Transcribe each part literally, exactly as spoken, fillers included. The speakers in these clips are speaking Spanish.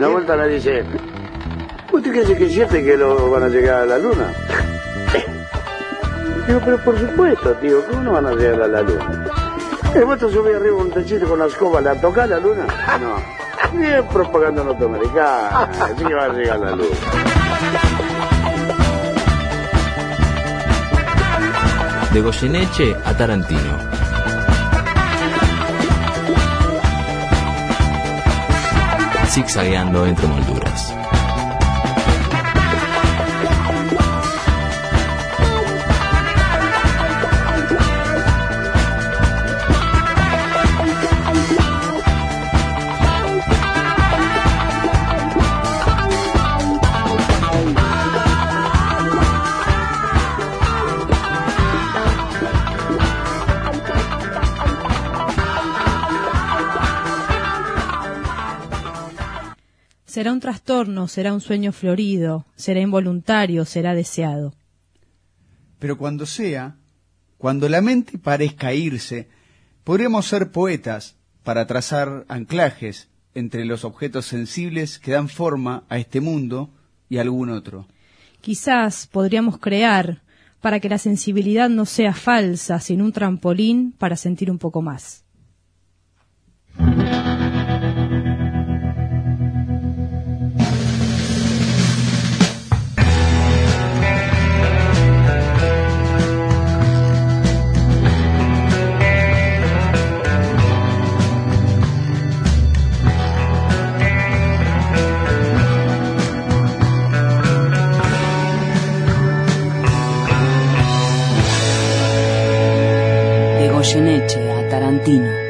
una vuelta le dice, ¿usted cree que es cierto que lo van a llegar a la luna? Digo, pero por supuesto, tío, ¿cómo no van a llegar a la luna? El vuelto sube arriba un techito con la escoba, ¿la toca la luna? No. Bien propaganda norteamericana, así que va a llegar a la luna. De Goyeneche a Tarantino. Zigzagueando entre molduras. Será un trastorno, será un sueño florido, será involuntario, será deseado. Pero cuando sea, cuando la mente parezca irse, podremos ser poetas para trazar anclajes entre los objetos sensibles que dan forma a este mundo y a algún otro. Quizás podríamos crear para que la sensibilidad no sea falsa, sino un trampolín para sentir un poco más. Goyeneche a Tarantino.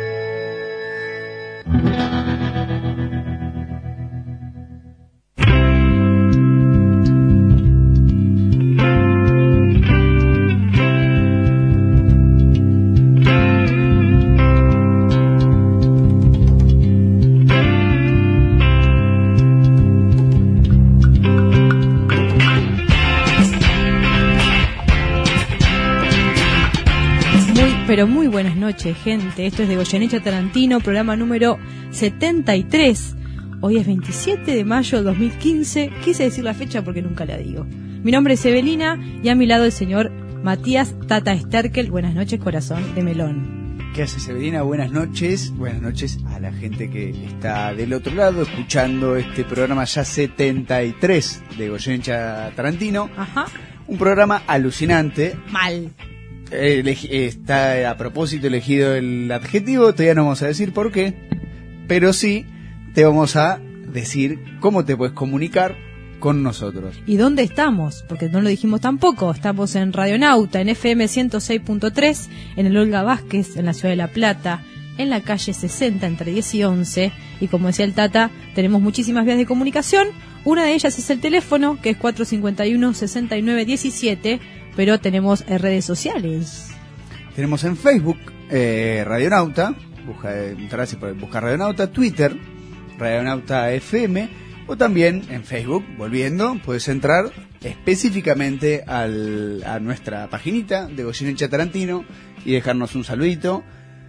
Pero muy buenas noches, gente. Esto es de Goyeneche a Tarantino, programa número setenta y tres. Hoy es veintisiete de mayo de dos mil quince. Quise decir la fecha porque nunca la digo. Mi nombre es Evelina y a mi lado el señor Matías Tata Sterkel. Buenas noches, corazón de melón. ¿Qué haces, Evelina? Buenas noches. Buenas noches a la gente que está del otro lado escuchando este programa ya setenta y tres de Goyeneche a Tarantino. Ajá. Un programa alucinante. Mal. Elegi- está a propósito elegido el adjetivo, todavía no vamos a decir por qué, pero sí te vamos a decir cómo te puedes comunicar con nosotros. ¿Y dónde estamos? Porque no lo dijimos tampoco. Estamos en Radionauta, en F M ciento seis punto tres, en el Olga Vázquez, en la ciudad de La Plata, en la calle sesenta, entre diez y once. Y como decía el Tata, tenemos muchísimas vías de comunicación. Una de ellas es el teléfono, que es cuatro cinco uno, seis nueve uno siete. Pero tenemos redes sociales. Tenemos en Facebook eh, Radionauta, busca, entras y busca Radionauta, Twitter Radionauta F M, o también en Facebook, volviendo, puedes entrar específicamente al, a nuestra paginita de Goyeneche a Tarantino y dejarnos un saludito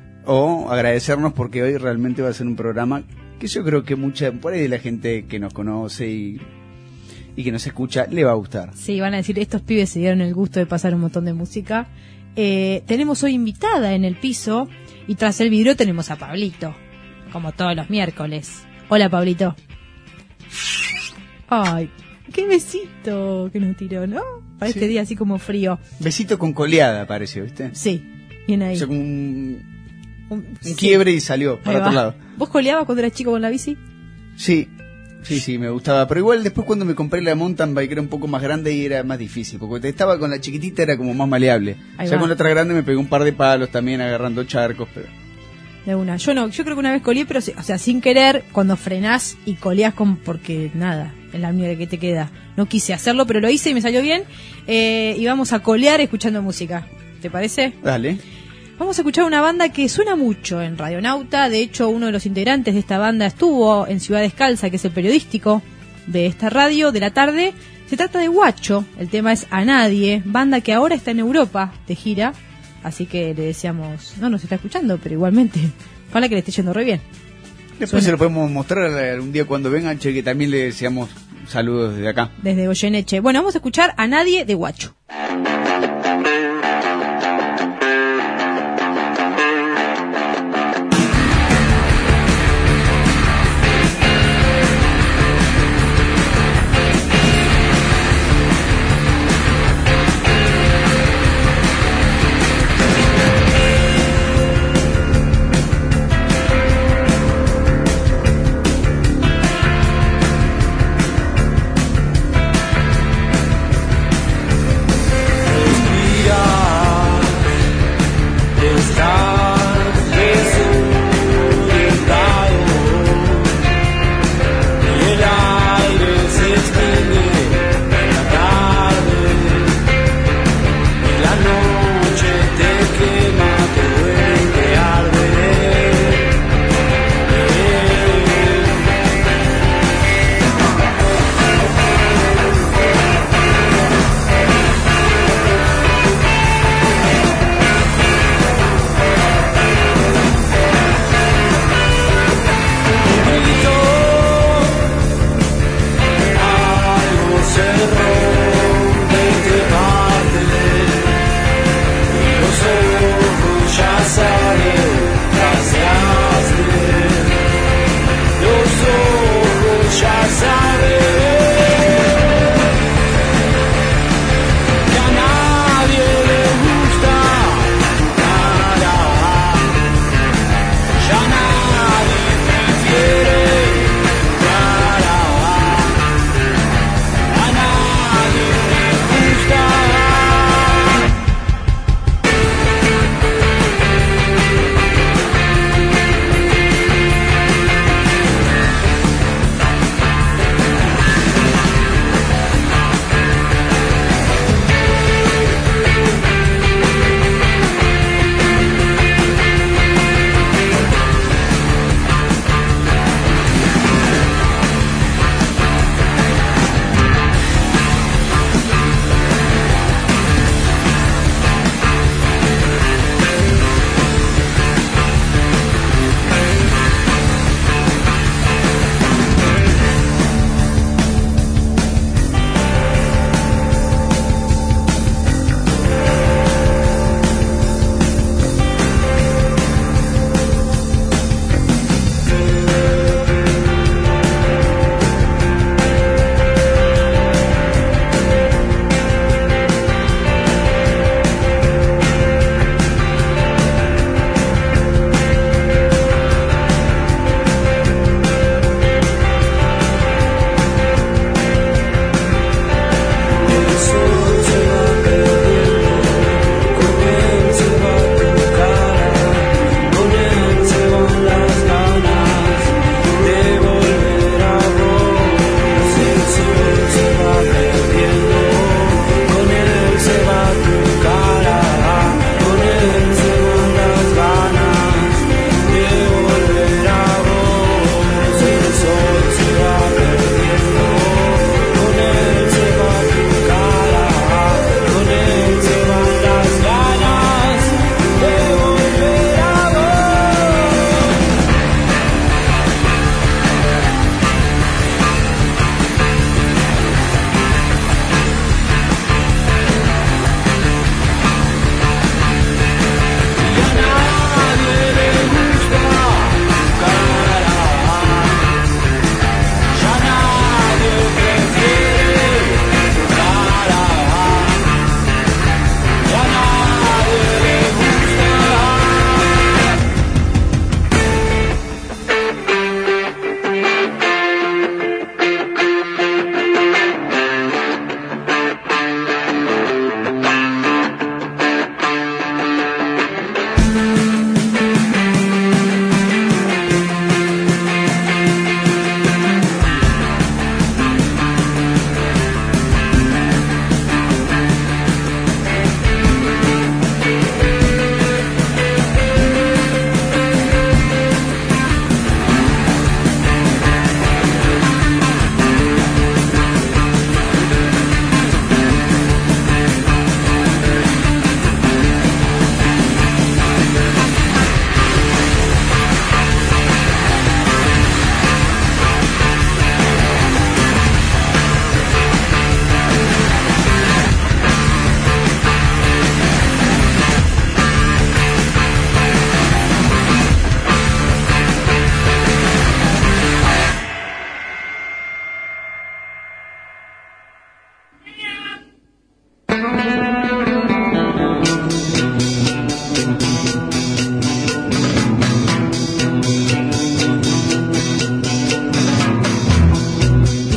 o agradecernos, porque hoy realmente va a ser un programa que yo creo que mucha, por ahí la gente que nos conoce y y que nos escucha le va a gustar. Sí, van a decir, estos pibes se dieron el gusto de pasar un montón de música. Eh, tenemos hoy invitada en el piso y tras el vidrio tenemos a Pablito, como todos los miércoles. Hola, Pablito. Ay, qué besito que nos tiró, ¿no? Para sí. Este día así como frío. Besito con coleada pareció, ¿viste? Sí, bien ahí. O sea, como un, un, un sí. quiebre y salió para otro lado. ¿Vos coleabas cuando eras chico con la bici? Sí. Sí, sí, me gustaba, pero igual después cuando me compré la mountain bike era un poco más grande y era más difícil, porque estaba con la chiquitita era como más maleable. Ahí ya va. Con la otra grande me pegué un par de palos también agarrando charcos, pero... De una, yo no, yo creo que una vez coleé, pero o sea, sin querer, cuando frenás y coleás con, porque nada, es la única que te queda. No quise hacerlo, pero lo hice y me salió bien, eh, y vamos a colear escuchando música, ¿te parece? Dale. Vamos a escuchar una banda que suena mucho en Radionauta. De hecho, uno de los integrantes de esta banda estuvo en Ciudad Descalza, que es el periodístico de esta radio de la tarde. Se trata de Guacho, el tema es A Nadie, banda que ahora está en Europa de gira, así que le deseamos, no nos está escuchando, pero igualmente, ojalá que le esté yendo re bien. Después Suena. se lo podemos mostrar un día cuando vengan, che, que también le deseamos saludos desde acá. Desde Goyeneche. Bueno, vamos a escuchar A Nadie de Guacho. Thank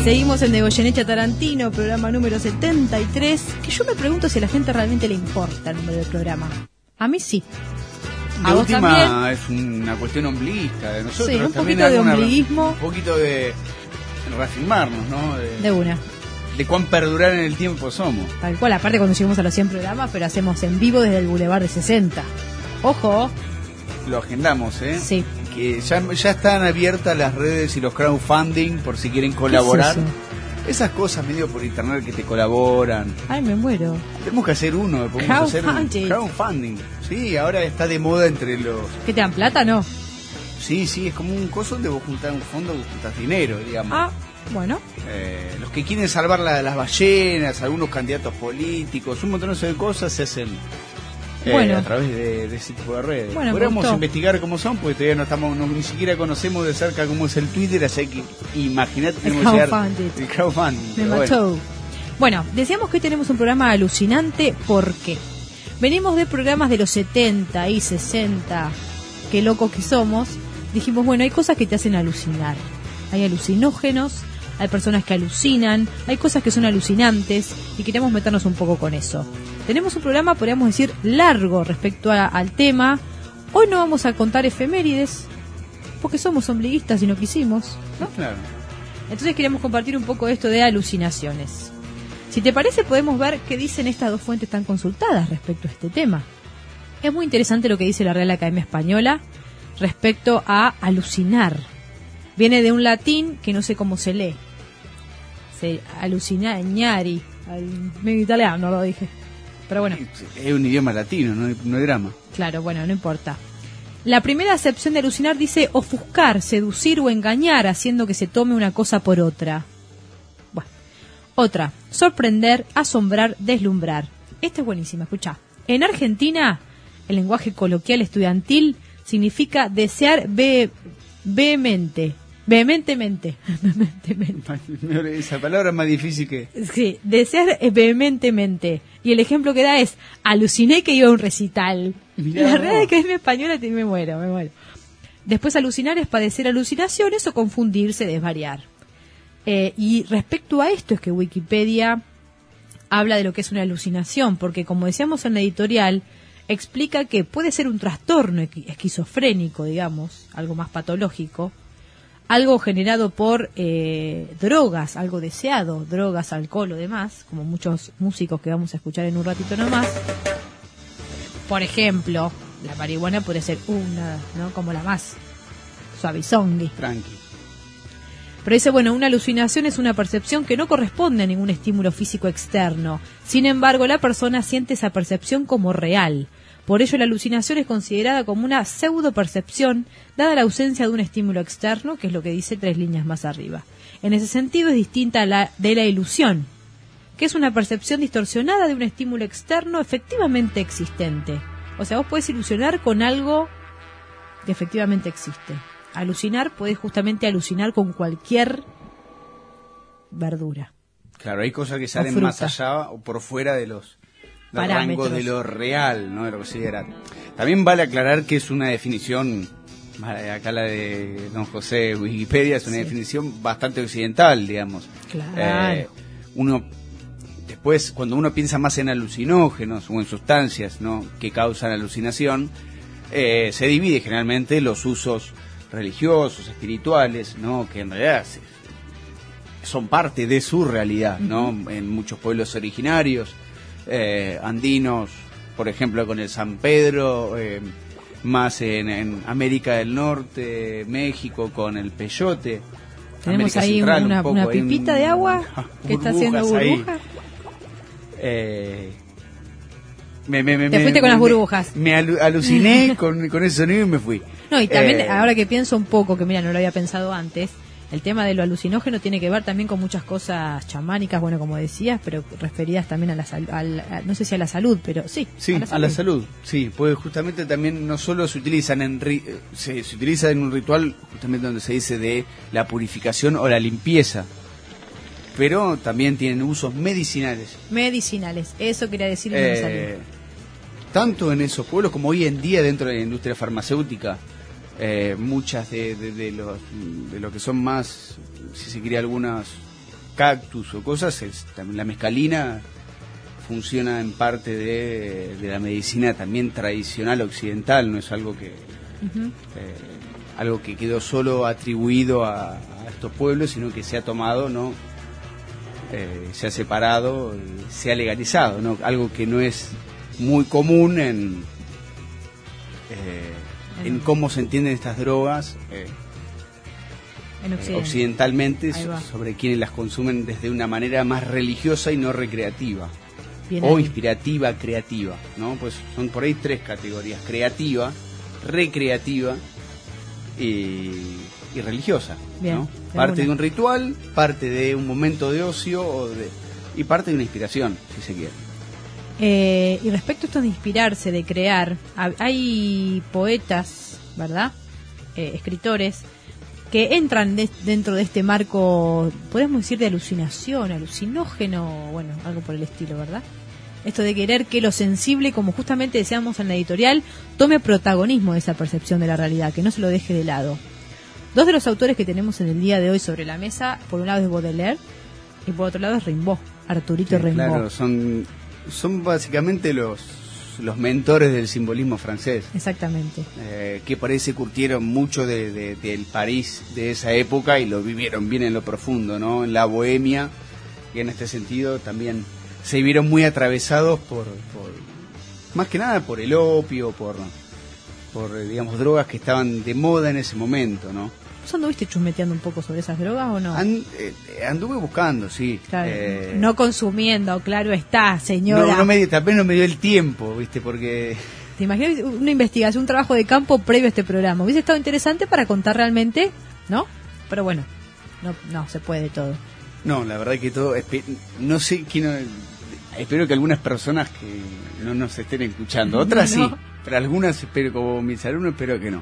Seguimos en De Goyeneche a Tarantino, programa número setenta y tres, que yo me pregunto si a la gente realmente le importa el número del programa. A mí sí. De última es una cuestión ombliguista de nosotros. Sí, un también poquito de alguna, ombliguismo. Un poquito de reafirmarnos, ¿no? De, de una. De cuán perdurar en el tiempo somos. Tal cual, aparte cuando llegamos a los cien programas, pero hacemos en vivo desde el Boulevard de sesenta. Ojo. Lo agendamos, ¿eh? Sí. Que ya, ya están abiertas las redes y los crowdfunding por si quieren colaborar. ¿Qué es eso? Esas cosas medio por internet que te colaboran. Ay, me muero. Tenemos que hacer uno, podemos hacer un crowdfunding. Sí, ahora está de moda entre los... ¿Que te dan plata, no? Sí, sí, es como un coso donde vos juntás un fondo, vos juntás dinero, digamos. Ah, bueno. Eh, los que quieren salvar la, las ballenas, algunos candidatos políticos, un montón de cosas se hacen eh, bueno. a través de, de ese tipo de redes. Bueno, podríamos investigar cómo son, porque todavía no estamos, no, ni siquiera conocemos de cerca cómo es el Twitter, así que imagínate que tenemos que llegar el crowdfunding. Me mató. Bueno. bueno, decíamos que hoy tenemos un programa alucinante, ¿por qué? Venimos de programas de los setenta y sesenta, qué locos que somos. Dijimos, bueno, hay cosas que te hacen alucinar. Hay alucinógenos, hay personas que alucinan, hay cosas que son alucinantes y queremos meternos un poco con eso. Tenemos un programa, podríamos decir, largo respecto a, al tema. Hoy no vamos a contar efemérides, porque somos ombliguistas y no quisimos, ¿no? Claro. Entonces queremos compartir un poco esto de alucinaciones. Si te parece, podemos ver qué dicen estas dos fuentes tan consultadas respecto a este tema. Es muy interesante lo que dice la Real Academia Española respecto a alucinar. Viene de un latín que no sé cómo se lee. Se alucina, ñari. Medio italiano lo dije. Pero bueno. Es un idioma latino, no hay, no hay drama. Claro, bueno, no importa. La primera acepción de alucinar dice ofuscar, seducir o engañar haciendo que se tome una cosa por otra. Bueno. Otra, sorprender, asombrar, deslumbrar. Esta es buenísima, escuchá. En Argentina, el lenguaje coloquial estudiantil significa desear ve vehemente. Vehementemente. Vehementemente. Esa palabra es más difícil que... Sí, desear vehementemente. Y el ejemplo que da es, aluciné que iba a un recital. Mirá, la Real Academia Española, me muero, me muero. Después alucinar es padecer alucinaciones o confundirse, desvariar. Eh, y respecto a esto es que Wikipedia habla de lo que es una alucinación, porque como decíamos en la editorial, explica que puede ser un trastorno esquizofrénico, digamos, algo más patológico, algo generado por eh, drogas, algo deseado, drogas, alcohol o demás, como muchos músicos que vamos a escuchar en un ratito nomás. Por ejemplo, la marihuana puede ser una, ¿no? Como la más suavizongi. Tranqui. Pero dice, bueno, una alucinación es una percepción que no corresponde a ningún estímulo físico externo. Sin embargo, la persona siente esa percepción como real. Por ello, la alucinación es considerada como una pseudo-percepción, dada la ausencia de un estímulo externo, que es lo que dice tres líneas más arriba. En ese sentido, es distinta a la de la ilusión, que es una percepción distorsionada de un estímulo externo efectivamente existente. O sea, vos podés ilusionar con algo que efectivamente existe. Alucinar, podés justamente alucinar con cualquier verdura. Claro, hay cosas que salen más allá o por fuera de los... del rango de lo real, ¿no? De lo que se era. También vale aclarar que es una definición, acá la de don José Wikipedia, es una sí. definición bastante occidental, digamos. Claro. Eh, uno, después, cuando uno piensa más en alucinógenos o en sustancias, ¿no? que causan alucinación, eh, se divide generalmente los usos religiosos, espirituales, ¿no? que en realidad son parte de su realidad, ¿no? Uh-huh. En muchos pueblos originarios. Eh, andinos, por ejemplo con el San Pedro, eh, más en, en América del Norte, México con el peyote. Tenemos América ahí Central, una, un poco, una pipita un, de agua que está haciendo burbujas. Eh, me, me, me, Te fuiste me, con me, las burbujas. Me alu aluciné con, con ese sonido y me fui. No, y también eh, ahora que pienso un poco, que mira, no lo había pensado antes, el tema de lo alucinógeno tiene que ver también con muchas cosas chamánicas, bueno, como decías, pero referidas también a la salud, no sé si a la salud, pero sí. Sí, a la salud, a la salud sí, pues justamente también no solo se utilizan en ri se, se utiliza en un ritual justamente donde se dice de la purificación o la limpieza, pero también tienen usos medicinales. Medicinales, eso quería decir en eh, la salud. Tanto en esos pueblos como hoy en día dentro de la industria farmacéutica. Eh, muchas de, de, de, los, de lo que son más, si se quiere, algunas cactus o cosas, es, la mescalina funciona en parte de, de la medicina también tradicional occidental, no es algo que uh-huh. eh, algo que quedó solo atribuido a, a estos pueblos, sino que se ha tomado, ¿no? Eh, se ha separado, se ha legalizado, ¿no? Algo que no es muy común en eh, en cómo se entienden estas drogas eh, en Occidente. eh, occidentalmente, so, sobre quienes las consumen desde una manera más religiosa y no recreativa. Bien o ahí. Inspirativa, creativa, ¿no? Pues son por ahí tres categorías: creativa, recreativa y, y religiosa. Bien, ¿no? Parte de un ritual, parte de un momento de ocio o de, y parte de una inspiración, si se quiere. Eh, y respecto a esto de inspirarse, de crear, hay poetas, ¿verdad? Eh, escritores que entran de, dentro de este marco, podemos decir, de alucinación, alucinógeno, bueno, algo por el estilo, ¿verdad? Esto de querer que lo sensible, como justamente decíamos en la editorial, tome protagonismo de esa percepción de la realidad, que no se lo deje de lado. Dos de los autores que tenemos en el día de hoy sobre la mesa, por un lado es Baudelaire y por otro lado es Rimbaud, Arturito sí, Rimbaud. Claro, son, son básicamente los, los mentores del simbolismo francés. Exactamente. Eh, que por ahí se curtieron mucho de, de, del París de esa época y lo vivieron bien en lo profundo, ¿no? En la bohemia, y en este sentido también se vieron muy atravesados por, por más que nada por el opio, por, por digamos, drogas que estaban de moda en ese momento, ¿no? ¿Vos anduviste chusmeteando un poco sobre esas drogas o no? And, eh, anduve buscando, sí. Claro, eh, no consumiendo, claro está, señora. No, no me, tal vez no me dio el tiempo, ¿viste? Porque... ¿Te imaginas una investigación, un trabajo de campo previo a este programa? Hubiese estado interesante para contar realmente, ¿no? Pero bueno, no, no se puede todo. No, la verdad que todo... No sé quién... Espero que algunas personas que no nos estén escuchando, otras no, no. sí, pero algunas, espero, como mis alumnos, espero que no.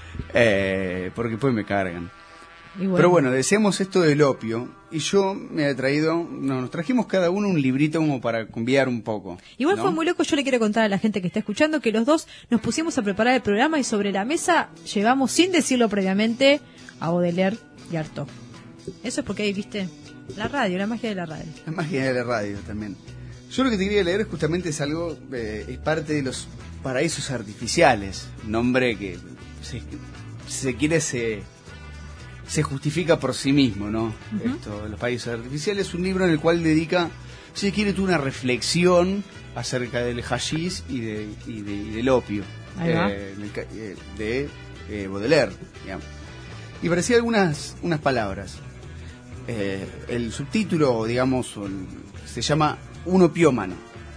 Eh, porque pues me cargan. Bueno. Pero bueno, decíamos esto del opio y yo me he traído, no, nos trajimos cada uno un librito como para cambiar un poco. Igual ¿no? Fue muy loco, yo le quiero contar a la gente que está escuchando que los dos nos pusimos a preparar el programa y sobre la mesa llevamos, sin decirlo previamente, a Baudelaire y Artaud. Eso es porque ahí, viste, la radio, la magia de la radio. La magia de la radio también. Yo lo que te quería leer justamente es algo, eh, es parte de los paraísos artificiales, nombre que se, se quiere se, se justifica por sí mismo, ¿no? Uh-huh. Esto, los paraísos artificiales, es un libro en el cual dedica, si se quiere, una reflexión acerca del hashish y, de, y, de, y del opio, eh, de eh, Baudelaire, digamos. Y parecía algunas unas palabras. Eh, el subtítulo, digamos, se llama Un opiómano.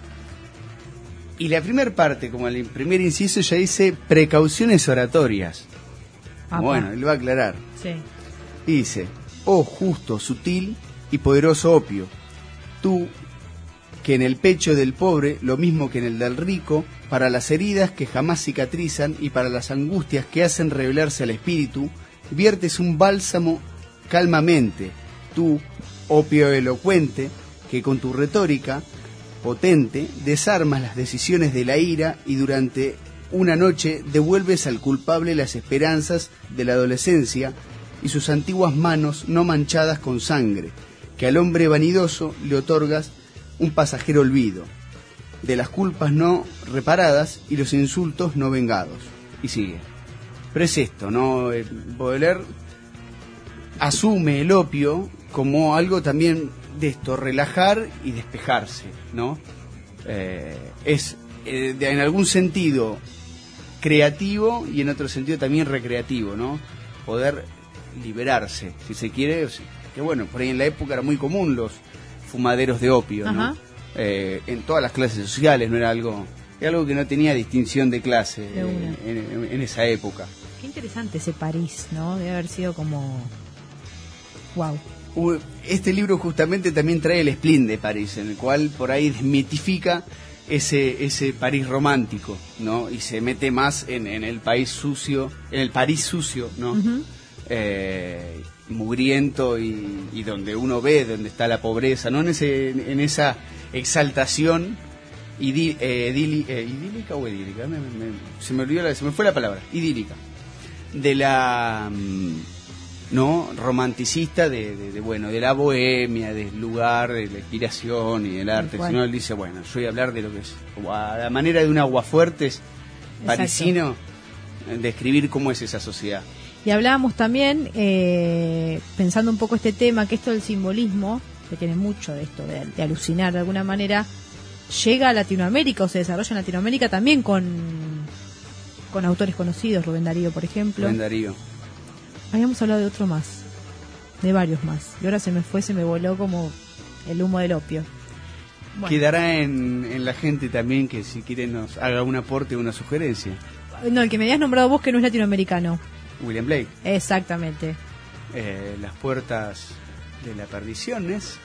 Y la primera parte, como el primer inciso, ya dice precauciones oratorias. Apa. Bueno, él va a aclarar. Sí. Y dice: oh justo, sutil y poderoso opio, tú que en el pecho del pobre, lo mismo que en el del rico, para las heridas que jamás cicatrizan y para las angustias que hacen revelarse al espíritu, viertes un bálsamo calmamente, tú, opio elocuente, que con tu retórica potente desarmas las decisiones de la ira y durante una noche devuelves al culpable las esperanzas de la adolescencia y sus antiguas manos no manchadas con sangre, que al hombre vanidoso le otorgas un pasajero olvido, de las culpas no reparadas y los insultos no vengados. Y sigue. Pero es esto, ¿no? Baudelaire asume el opio como algo también de esto, relajar y despejarse, ¿no? Eh, es eh, de, en algún sentido creativo y en otro sentido también recreativo, ¿no? Poder liberarse, si se quiere, que bueno, por ahí en la época era muy común los fumaderos de opio, ¿no? Eh, en todas las clases sociales, no era algo, era algo que no tenía distinción de clase de eh, en, en, en esa época. Qué interesante ese París, ¿no? Debe haber sido como... wow. Este libro justamente también trae el spleen de París, en el cual por ahí desmitifica ese ese París romántico, ¿no? Y se mete más en, en el país sucio, en el París sucio, ¿no? Uh-huh. Eh, mugriento y, y donde uno ve donde está la pobreza, no en ese en esa exaltación idí, eh, idíli, eh, idílica o idílica, me, me, se me olvidó la, se me fue la palabra, idílica, de la no romanticista de, de, de bueno de la bohemia, del lugar, de la inspiración y del arte, sino él dice, bueno, yo voy a hablar de lo que es a la manera de un aguafuertes parisino, describir cómo es esa sociedad. Y hablábamos también, eh, pensando un poco este tema, que esto del simbolismo, que tiene mucho de esto, de, de alucinar de alguna manera, llega a Latinoamérica o se desarrolla en Latinoamérica también con, con autores conocidos, Rubén Darío, por ejemplo. Rubén Darío. Habíamos hablado de otro más, de varios más, y ahora se me fue, se me voló como el humo del opio. Bueno. Quedará en, en la gente también que si quiere nos haga un aporte o una sugerencia. No, el que me habías nombrado vos que no es latinoamericano. William Blake. Exactamente. Eh, las puertas de la perdición es...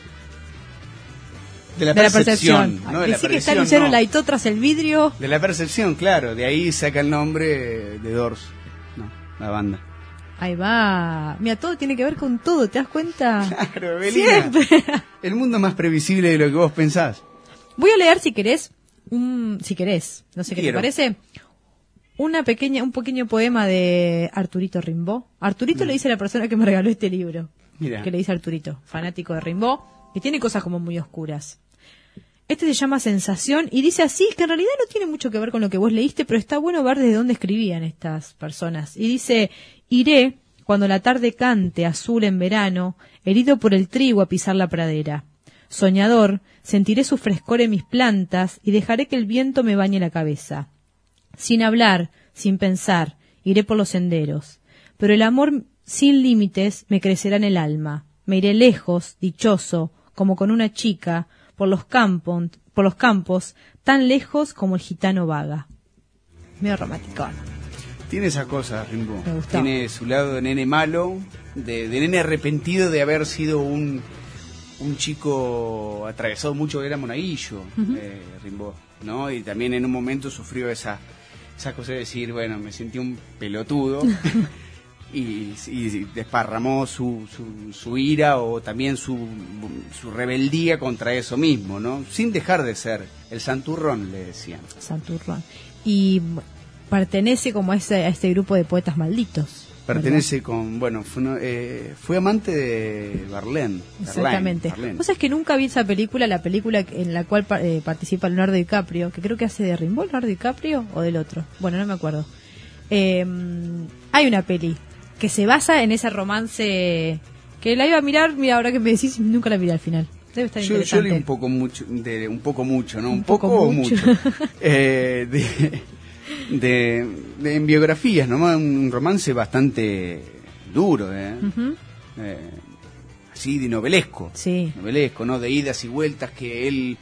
De la de percepción. La percepción. ¿No? De Decí la que está percepción, Luciano no. Laitó tras el vidrio. De la percepción, claro. De ahí saca el nombre de Doors. No, la banda. Ahí va. Mira, todo tiene que ver con todo, ¿te das cuenta? Claro, Belina. Siempre. El mundo es más previsible de lo que vos pensás. Voy a leer, si querés, un, si querés, no sé qué Quiero. te parece, una pequeña, un pequeño poema de Arturito Rimbaud. Arturito mm. le dice a la persona que me regaló este libro. Mira. Que le dice Arturito, fanático de Rimbaud, que tiene cosas como muy oscuras. Este se llama Sensación y dice así, que en realidad no tiene mucho que ver con lo que vos leíste, pero está bueno ver desde dónde escribían estas personas. Y dice, iré cuando la tarde cante azul en verano, herido por el trigo a pisar la pradera. Soñador, sentiré su frescor en mis plantas y dejaré que el viento me bañe la cabeza. Sin hablar, sin pensar, iré por los senderos. Pero el amor sin límites me crecerá en el alma. Me iré lejos, dichoso, como con una chica, por los campos, por los campos, tan lejos como el gitano vaga. Medio romántico. Tiene esa cosa, Rimbaud. Me gustó. Tiene su lado de nene malo, de, de nene arrepentido de haber sido un, un chico atravesado mucho, era monaguillo, uh-huh. eh, Rimbaud, ¿no? Y también en un momento sufrió esa, esa cosa de decir, bueno, me sentí un pelotudo. Y, y desparramó su, su, su ira o también su, su rebeldía contra eso mismo, ¿no? Sin dejar de ser el santurrón, le decían. Santurrón. Y pertenece como a, ese, a este grupo de poetas malditos. Pertenece ¿verdad? con, bueno, fue, eh, fue amante de Verlaine. Exactamente. Verlaine. Vos sabés que nunca vi esa película, la película en la cual eh, participa Leonardo DiCaprio, que creo que hace de Rimbaud, Leonardo DiCaprio, o del otro. Bueno, no me acuerdo. Eh, hay una peli que se basa en ese romance que la iba a mirar, mira, ahora que me decís, nunca la miré al final. Debe estar yo, interesante. yo leí un poco mucho, de, un poco mucho, ¿no? Un, un poco, poco o mucho, mucho. eh, de, de, de en biografías, ¿no? Un romance bastante duro, ¿eh? Uh-huh. eh así de novelesco. Sí. Novelesco, ¿no? De idas y vueltas que él,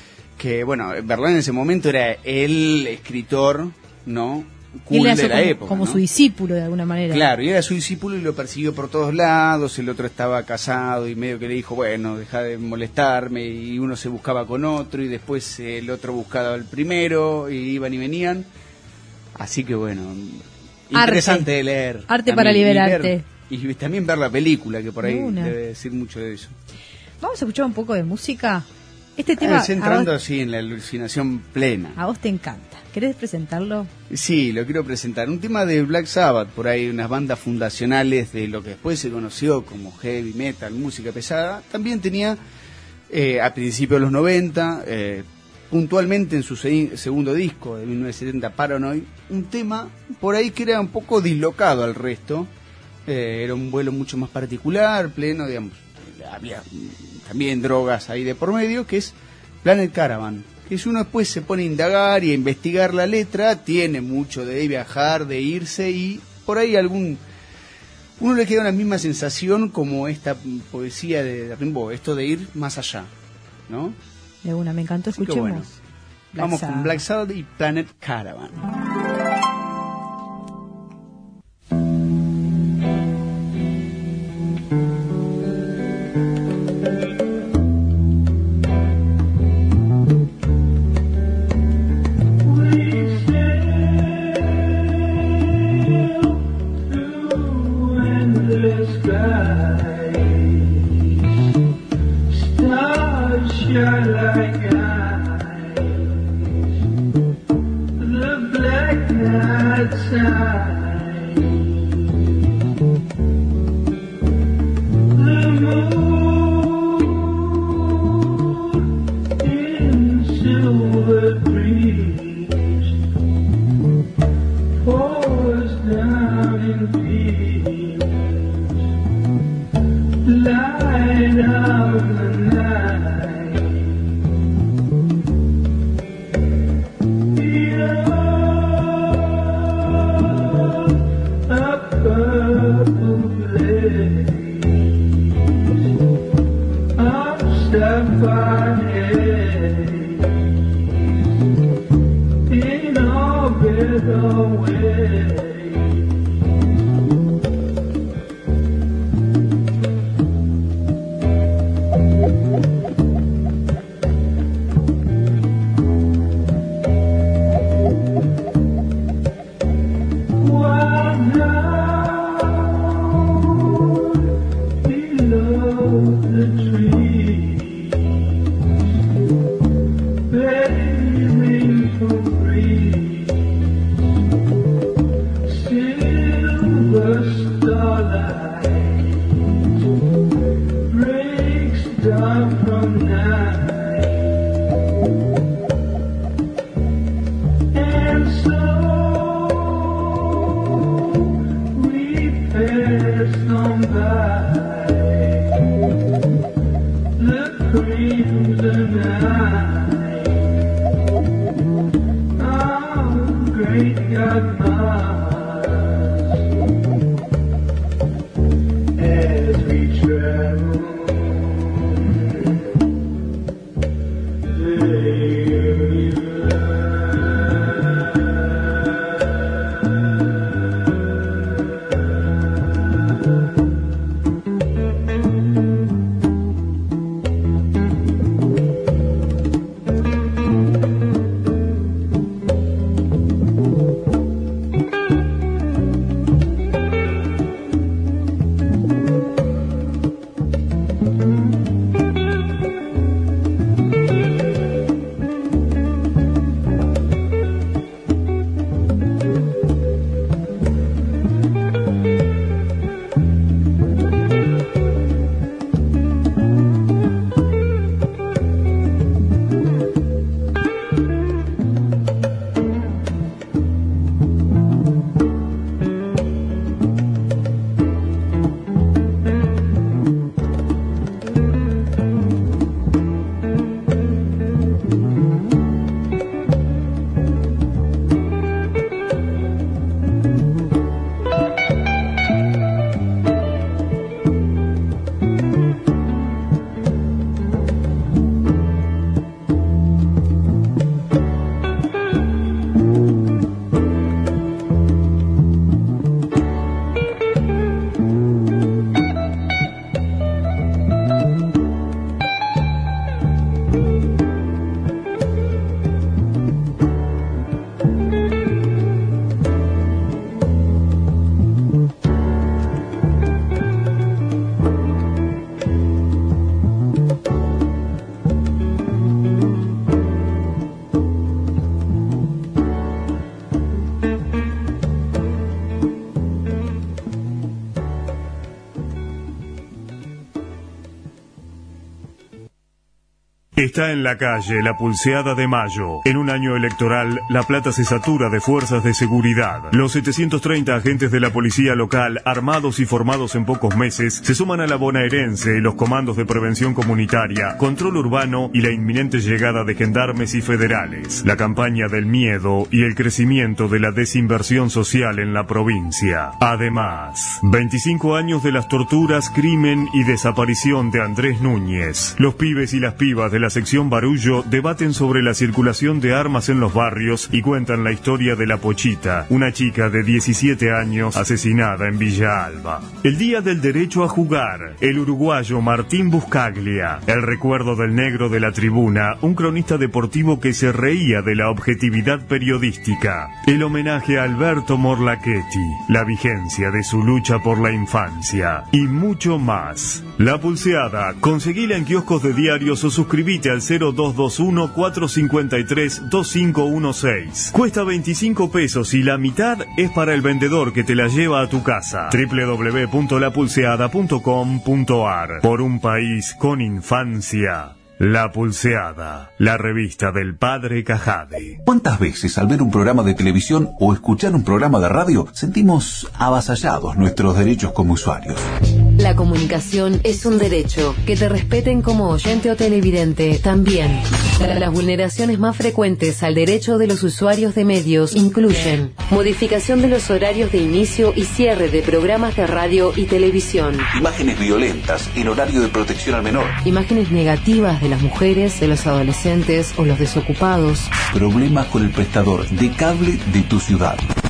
que bueno, Verlaine en ese momento era el escritor, ¿no? Cool de la como, época, como ¿no? su discípulo de alguna manera. Claro, y era su discípulo y lo persiguió por todos lados, el otro estaba casado y medio que le dijo, bueno, deja de molestarme, y uno se buscaba con otro y después el otro buscaba al primero y iban y venían. Así que bueno, interesante Arte. de leer. Arte también, para liberarte. Y, ver, y también ver la película, que por ahí Una. debe decir mucho de eso. Vamos a escuchar un poco de música. Este tema... Ah, entrando vos, así en la alucinación plena. A vos te encanta. ¿Querés presentarlo? Sí, lo quiero presentar. Un tema de Black Sabbath, por ahí unas bandas fundacionales de lo que después se conoció como heavy metal, música pesada. También tenía, eh, a principios de los noventa, eh, puntualmente en su se- segundo disco de mil novecientos setenta, Paranoid, un tema por ahí que era un poco dislocado al resto. Eh, era un vuelo mucho más particular, pleno, digamos, había también drogas ahí de por medio, que es Planet Caravan. Que si uno después se pone a indagar y a investigar la letra, tiene mucho de viajar, de irse, y por ahí algún... Uno le queda la misma sensación como esta poesía de Rimbaud, esto de ir más allá, ¿no? De una, me encantó, Así que escuchemos. bueno, Black vamos Sabbath. con Black Sabbath y Planet Caravan. Está en la calle la Pulseada de Mayo. En un año electoral, La Plata se satura de fuerzas de seguridad. Los setecientos treinta agentes de la policía local, armados y formados en pocos meses, se suman a la bonaerense y los comandos de prevención comunitaria, control urbano y la inminente llegada de gendarmes y federales. La campaña del miedo y el crecimiento de la desinversión social en la provincia. Además, veinticinco años de las torturas, crimen y desaparición de Andrés Núñez. Los pibes y las pibas de la sección Barullo debaten sobre la circulación de armas en los barrios y cuentan la historia de la Pochita, una chica de diecisiete años asesinada en Villa Alba. El Día del Derecho a Jugar, el uruguayo Martín Buscaglia, el recuerdo del negro de la tribuna, un cronista deportivo que se reía de la objetividad periodística, el homenaje a Alberto Morlachetti, la vigencia de su lucha por la infancia y mucho más. La Pulseada, conseguila en kioscos de diarios o suscribite al cero dos dos uno, cuatro cinco tres, dos cinco uno seis. Cuesta veinticinco pesos y la mitad es para el vendedor que te la lleva a tu casa. doble u doble u doble u punto la pulseada punto com punto a r. Por un país con infancia. La Pulseada, la revista del padre Cajade. ¿Cuántas veces al ver un programa de televisión o escuchar un programa de radio sentimos avasallados nuestros derechos como usuarios? La comunicación es un derecho. Que te respeten como oyente o televidente también. Las vulneraciones más frecuentes al derecho de los usuarios de medios incluyen modificación de los horarios de inicio y cierre de programas de radio y televisión, imágenes violentas en horario de protección al menor, imágenes negativas de las mujeres, de los adolescentes o los desocupados, problemas con el prestador de cable de tu ciudad.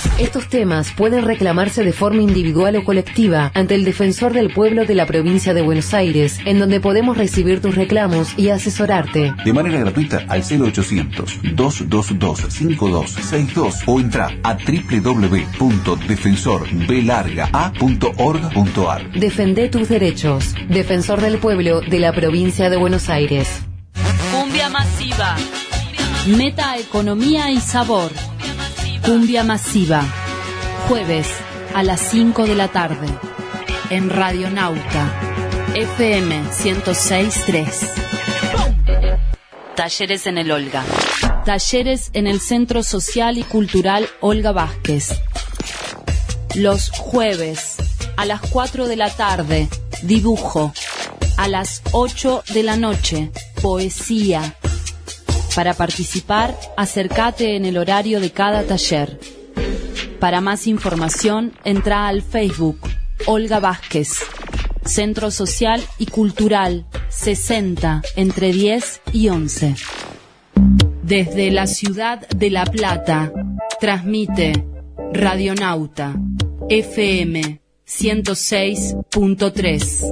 Estos temas pueden reclamarse de forma individual o colectiva ante el Defensor del Pueblo de la Provincia de Buenos Aires, en donde podemos recibir tus reclamos y asesorarte. De manera gratuita al cero ochocientos, dos dos dos, cinco dos seis dos o entra a doble u doble u doble u punto defensor b larga a punto org punto a r. Defende tus derechos. Defensor del Pueblo de la Provincia de Buenos Aires. Cumbia masiva. Meta economía y sabor. Cumbia masiva. Jueves a las cinco de la tarde. En Radionauta. F M ciento seis punto tres. Talleres en el Olga. Talleres en el Centro Social y Cultural Olga Vázquez. Los jueves a las cuatro de la tarde. Dibujo. A las ocho de la noche. Poesía. Para participar, acércate en el horario de cada taller. Para más información, entra al Facebook Olga Vázquez, Centro Social y Cultural sesenta, entre diez y once. Desde la ciudad de La Plata, transmite Radionauta, F M ciento seis punto tres.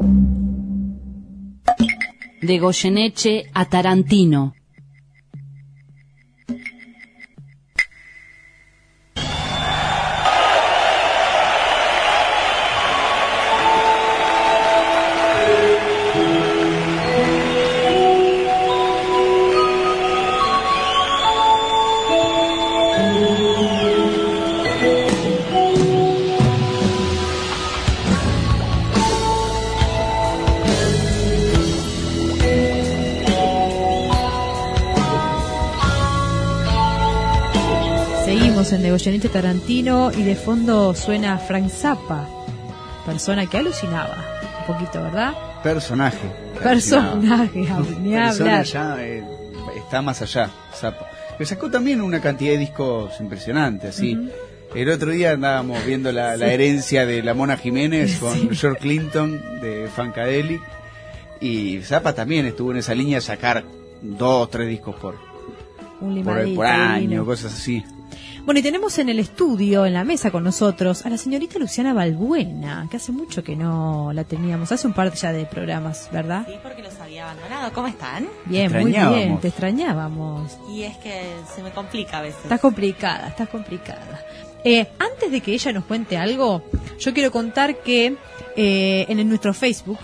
De Goyeneche a Tarantino. En De Goyeneche Tarantino y de fondo suena Frank Zappa, persona que alucinaba un poquito, ¿verdad? Personaje. Personaje, ni Persona hablar. ya eh, está más allá, Zappa. Me sacó también una cantidad de discos impresionantes, así. Uh-huh. El otro día andábamos viendo la, sí. la herencia de la Mona Jiménez con sí. George Clinton de Funkadelic, y Zappa también estuvo en esa línea de sacar dos, tres discos por, un por, por año, cosas así. Bueno, y tenemos en el estudio, en la mesa con nosotros, a la señorita Luciana Balbuena, que hace mucho que no la teníamos, hace un par ya de programas, ¿verdad? Sí, porque los había abandonado. ¿Cómo están? Bien, muy bien, te extrañábamos. Y es que se me complica a veces. Estás complicada, estás complicada. Eh, antes de que ella nos cuente algo, yo quiero contar que eh, en nuestro Facebook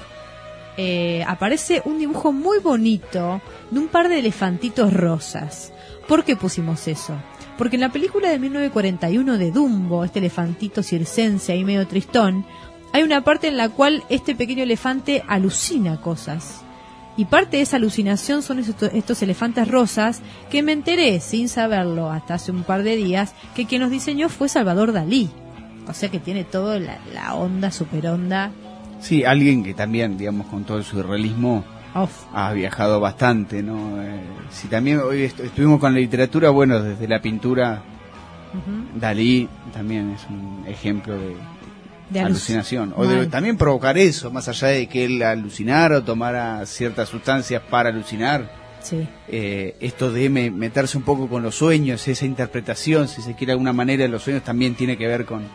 eh, aparece un dibujo muy bonito de un par de elefantitos rosas. ¿Por qué pusimos eso? Porque en la película de mil novecientos cuarenta y uno de Dumbo, este elefantito circense ahí medio tristón, hay una parte en la cual este pequeño elefante alucina cosas. Y parte de esa alucinación son estos, estos elefantes rosas, que me enteré, sin saberlo hasta hace un par de días, que quien los diseñó fue Salvador Dalí. O sea que tiene toda la, la onda, super onda. Sí, alguien que también, digamos, con todo el surrealismo... Off. Ha viajado bastante, ¿no? Eh, si también hoy est- estuvimos con la literatura, bueno, desde la pintura, uh-huh. Dalí también es un ejemplo de, de alucinación. O de también provocar eso, más allá de que él alucinara o tomara ciertas sustancias para alucinar. Sí. Eh, esto de me- meterse un poco con los sueños, esa interpretación, si se quiere de alguna manera, de los sueños también tiene que ver con,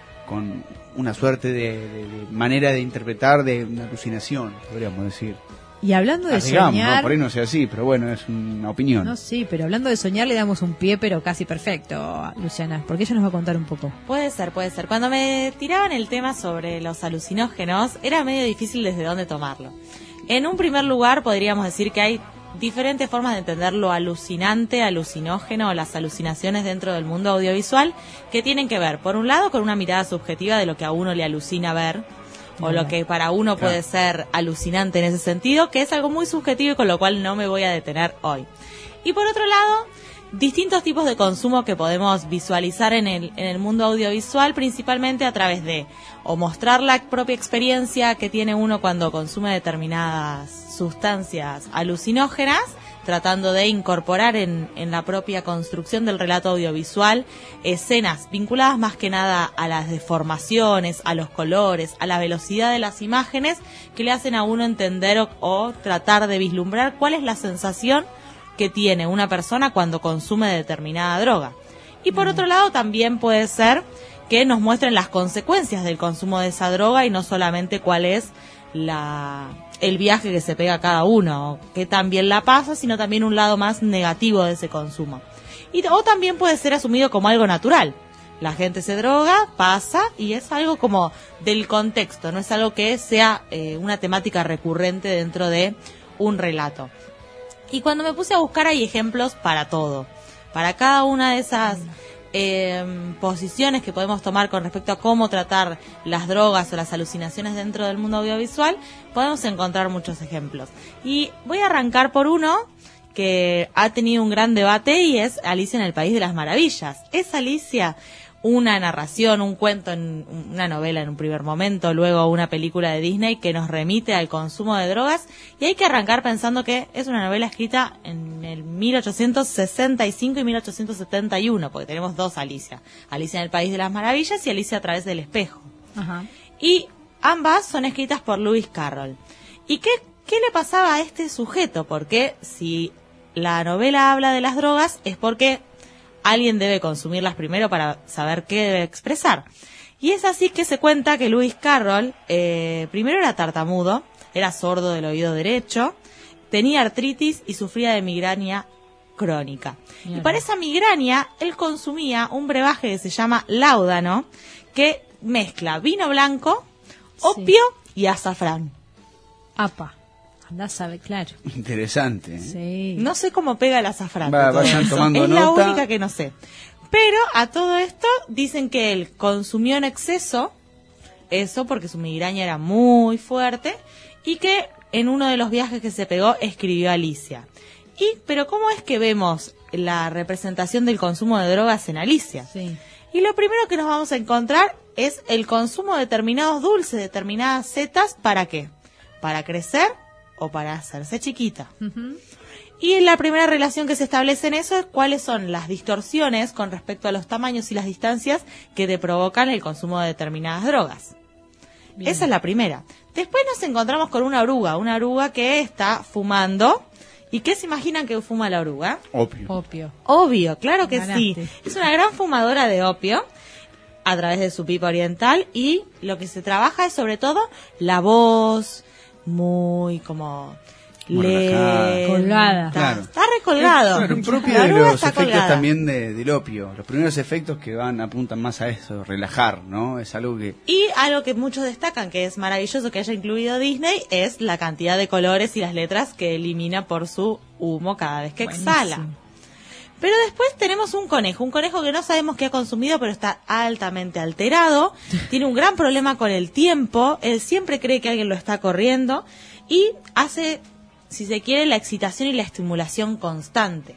con una suerte de, de, de manera de interpretar de una alucinación, podríamos decir. Y hablando de Digamos, soñar... ¿no? Por ahí no sea así, pero bueno, es una opinión. No, sí, pero hablando de soñar le damos un pie, pero casi perfecto, Luciana, porque ella nos va a contar un poco. Puede ser, puede ser. Cuando me tiraban el tema sobre los alucinógenos, era medio difícil desde dónde tomarlo. En un primer lugar, podríamos decir que hay diferentes formas de entender lo alucinante, alucinógeno o las alucinaciones dentro del mundo audiovisual, que tienen que ver, por un lado, con una mirada subjetiva de lo que a uno le alucina ver, o lo que para uno puede claro. ser alucinante en ese sentido, que es algo muy subjetivo y con lo cual no me voy a detener hoy. Y por otro lado, distintos tipos de consumo que podemos visualizar en el, en el mundo audiovisual, principalmente a través de o mostrar la propia experiencia que tiene uno cuando consume determinadas sustancias alucinógenas, tratando de incorporar en, en la propia construcción del relato audiovisual escenas vinculadas más que nada a las deformaciones, a los colores, a la velocidad de las imágenes, que le hacen a uno entender o, o tratar de vislumbrar cuál es la sensación que tiene una persona cuando consume determinada droga. Y por otro lado también puede ser que nos muestren las consecuencias del consumo de esa droga y no solamente cuál es la el viaje que se pega cada uno, que también la pasa, sino también un lado más negativo de ese consumo. Y, o también puede ser asumido como algo natural. La gente se droga, pasa, y es algo como del contexto, no es algo que sea eh, una temática recurrente dentro de un relato. Y cuando me puse a buscar hay ejemplos para todo. Para cada una de esas eh, posiciones que podemos tomar con respecto a cómo tratar las drogas o las alucinaciones dentro del mundo audiovisual, podemos encontrar muchos ejemplos. Y voy a arrancar por uno que ha tenido un gran debate y es Alicia en el País de las Maravillas. ¿Es Alicia una narración, un cuento, en una novela en un primer momento, luego una película de Disney que nos remite al consumo de drogas? Y hay que arrancar pensando que es una novela escrita en el mil ochocientos sesenta y cinco y mil ochocientos setenta y uno, porque tenemos dos Alicia. Alicia en el País de las Maravillas y Alicia a través del espejo. Ajá. Y ambas son escritas por Lewis Carroll. ¿Y qué, qué le pasaba a este sujeto? Porque si la novela habla de las drogas es porque alguien debe consumirlas primero para saber qué debe expresar. Y es así que se cuenta que Lewis Carroll eh, primero era tartamudo, era sordo del oído derecho, tenía artritis y sufría de migraña crónica. Mierda. Y para esa migraña él consumía un brebaje que se llama láudano, que mezcla vino blanco, opio sí. y azafrán. Apa. Andá, sabe, claro. Interesante. ¿eh? Sí. No sé cómo pega el azafrán. Va, vayan tomando es nota. la única que no sé. Pero a todo esto dicen que él consumió en exceso eso porque su migraña era muy fuerte y que en uno de los viajes que se pegó escribió Alicia. Y pero ¿cómo es que vemos la representación del consumo de drogas en Alicia? Sí. Y lo primero que nos vamos a encontrar es el consumo de determinados dulces, determinadas setas, ¿para qué? Para crecer o para hacerse chiquita. Uh-huh. Y la primera relación que se establece en eso es cuáles son las distorsiones con respecto a los tamaños y las distancias que te provocan el consumo de determinadas drogas. Bien. Esa es la primera. Después nos encontramos con una oruga, una oruga que está fumando. ¿Y qué se imaginan que fuma la oruga? Opio. Opio. Obvio, claro que Ganaste. sí. Es una gran fumadora de opio a través de su pipa oriental y lo que se trabaja es sobre todo la voz, muy como lenta, colgada. Claro. Está recolgado. Claro, propio La de oruga los está efectos colgada. también de, del opio. Los primeros efectos que van apuntan más a eso, relajar, ¿no? Es algo que... Y algo que muchos destacan, que es maravilloso que haya incluido Disney, es la cantidad de colores y las letras que elimina por su humo cada vez que Buenísimo. exhala. Pero después tenemos un conejo, un conejo que no sabemos qué ha consumido, pero está altamente alterado, tiene un gran problema con el tiempo, él siempre cree que alguien lo está corriendo y hace, si se quiere, la excitación y la estimulación constante.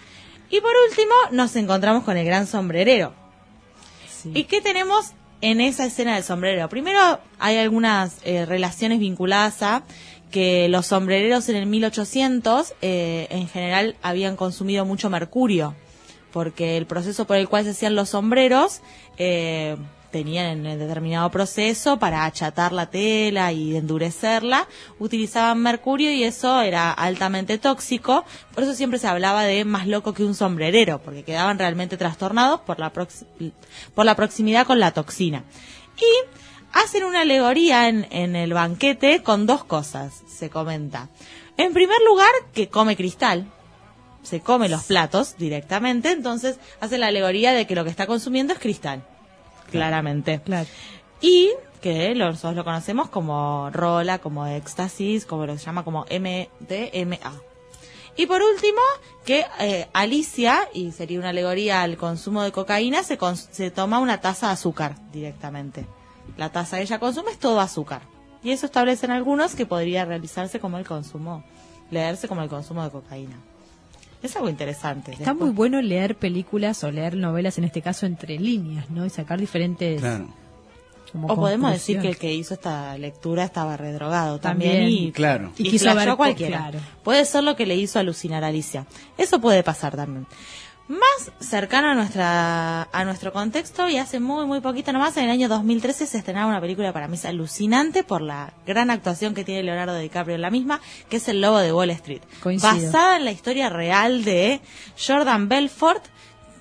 Y por último, nos encontramos con el gran sombrerero. Sí. ¿Y qué tenemos en esa escena del sombrerero? Primero, hay algunas eh, relaciones vinculadas a que los sombrereros en el mil ochocientos eh, en general habían consumido mucho mercurio, porque el proceso por el cual se hacían los sombreros eh, tenían en determinado proceso para achatar la tela y endurecerla, utilizaban mercurio y eso era altamente tóxico, por eso siempre se hablaba de más loco que un sombrerero, porque quedaban realmente trastornados por la, prox- por la proximidad con la toxina. Y hacen una alegoría en, en el banquete con dos cosas, se comenta. En primer lugar, que come cristal, se come los platos directamente, entonces hace la alegoría de que lo que está consumiendo es cristal, claramente. Claro. Y que nosotros lo conocemos como rola, como éxtasis, como lo que se llama como M D M A. Y por último, que eh, Alicia, y sería una alegoría al consumo de cocaína, se, cons- se toma una taza de azúcar directamente. La taza que ella consume es todo azúcar. Y eso establecen algunos que podría realizarse como el consumo, leerse como el consumo de cocaína. Es algo interesante. Está Después, muy bueno leer películas o leer novelas, en este caso, entre líneas, ¿no? Y sacar diferentes... Claro. como o podemos decir que el conclusiones. que hizo esta lectura estaba redrogado también, También. y, Claro. y, Y quiso flasheó ver- cualquiera. claro. Puede ser lo que le hizo alucinar a Alicia. Eso puede pasar también. Más cercano a nuestra a nuestro contexto, y hace muy muy poquito nomás, en el año dos mil trece se estrenaba una película para mí es alucinante por la gran actuación que tiene Leonardo DiCaprio en la misma, que es El Lobo de Wall Street. Coincido. Basada en la historia real de Jordan Belfort,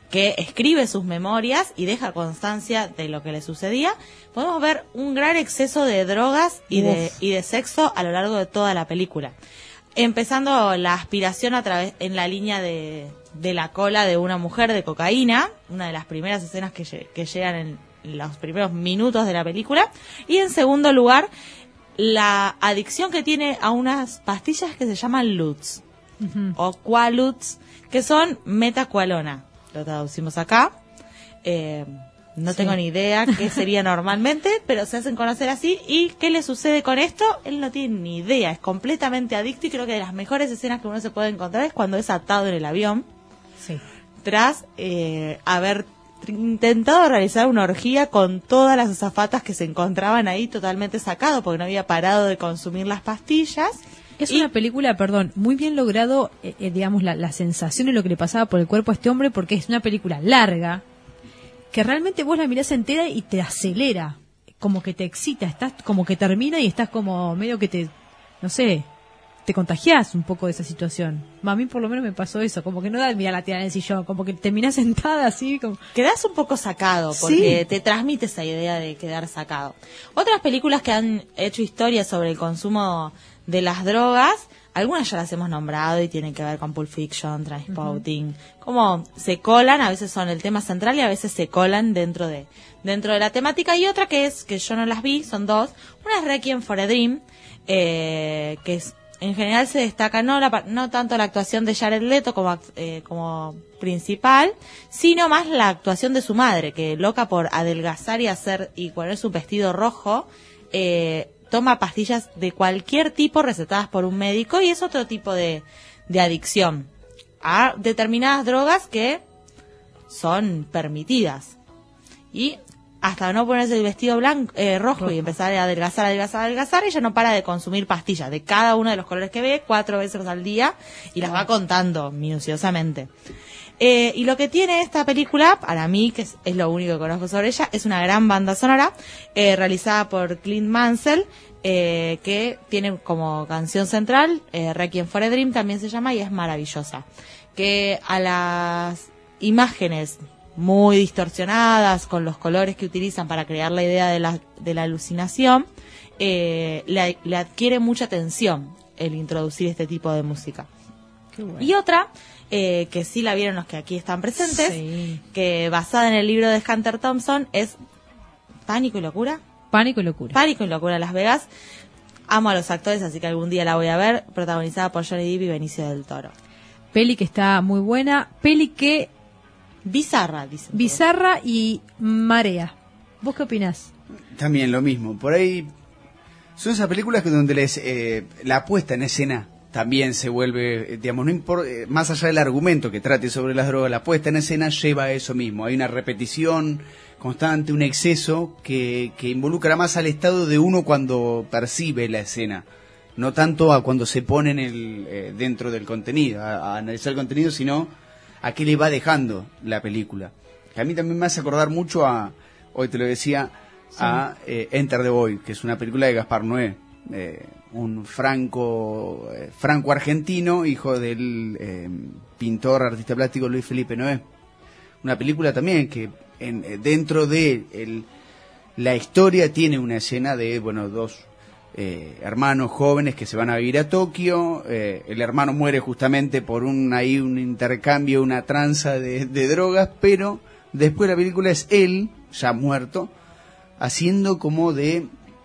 que escribe sus memorias y deja constancia de lo que le sucedía, podemos ver un gran exceso de drogas y de, y de sexo a lo largo de toda la película. Empezando la aspiración a través en la línea de, de la cola de una mujer de cocaína, una de las primeras escenas que, que llegan en los primeros minutos de la película. Y en segundo lugar, la adicción que tiene a unas pastillas que se llaman Lutz, uh-huh. o Quaaludes, que son metacualona. Lo traducimos acá. Eh, no sí. tengo ni idea qué sería normalmente, pero se hacen conocer así. ¿Y qué le sucede con esto? Él no tiene ni idea, es completamente adicto, y creo que de las mejores escenas que uno se puede encontrar es cuando es atado en el avión, sí. tras eh, haber intentado realizar una orgía con todas las azafatas que se encontraban ahí, totalmente sacado porque no había parado de consumir las pastillas. Es y... una película, perdón, muy bien logrado, eh, eh, digamos, la, la sensación y lo que le pasaba por el cuerpo a este hombre, porque es una película larga, que realmente vos la mirás entera y te acelera, como que te excita, estás como que termina y estás como medio que te, no sé, te contagiás un poco de esa situación. A mí por lo menos me pasó eso, como que no da el mirar la tira en el sillón, como que terminás sentada así. Como... Quedás un poco sacado, porque sí. te transmite esa idea de quedar sacado. Otras películas que han hecho historia sobre el consumo de las drogas, algunas ya las hemos nombrado y tienen que ver con Pulp Fiction, Trainspotting, uh-huh. como se colan, a veces son el tema central y a veces se colan dentro de dentro de la temática. Y otra que es, que yo no las vi, son dos. Una es Requiem for a Dream, eh, que es, en general se destaca no la, no tanto la actuación de Jared Leto como, eh, como principal, sino más la actuación de su madre, que loca por adelgazar y hacer y poner su vestido rojo, eh, toma pastillas de cualquier tipo recetadas por un médico, y es otro tipo de, de adicción a determinadas drogas que son permitidas. Y hasta no ponerse el vestido blanco, eh, rojo, rojo y empezar a adelgazar, adelgazar, adelgazar, ella no para de consumir pastillas de cada uno de los colores que ve, cuatro veces al día, y las va contando minuciosamente. Eh, y lo que tiene esta película, para mí, que es, es lo único que conozco sobre ella, es una gran banda sonora, eh, realizada por Clint Mansell, eh, que tiene como canción central, eh, Requiem for a Dream también se llama, y es maravillosa. Que a las imágenes muy distorsionadas, con los colores que utilizan para crear la idea de la, de la alucinación, eh, le, le adquiere mucha tensión el introducir este tipo de música. Qué bueno. Y otra, eh, que sí la vieron los que aquí están presentes, sí. que basada en el libro de Hunter Thompson, es Pánico y Locura. Pánico y Locura. Pánico y Locura en Las Vegas. Amo a los actores, así que algún día la voy a ver, protagonizada por Johnny Depp y Benicio del Toro. Peli que está muy buena, peli que... Bizarra, dicen. Bizarra y marea. ¿Vos qué opinás? También lo mismo. Por ahí son esas películas que donde les, eh, la puesta en escena también se vuelve, digamos, no importa, eh, más allá del argumento que trate sobre las drogas, la puesta en escena lleva a eso mismo. Hay una repetición constante, un exceso que, que involucra más al estado de uno cuando percibe la escena, no tanto a cuando se pone en el, eh, dentro del contenido, a, a analizar el contenido, sino a qué le va dejando la película. Que a mí también me hace acordar mucho a, hoy te lo decía, sí. a eh, Enter the Void, que es una película de Gaspar Noé, eh, un franco eh, franco argentino, hijo del eh, pintor, artista plástico Luis Felipe Noé. Una película también que en, dentro de el, la historia tiene una escena de, bueno, dos Eh, hermanos jóvenes que se van a vivir a Tokio, eh, el hermano muere justamente por un ahí un intercambio, una tranza de, de drogas, pero después la película es él, ya muerto, haciendo como de,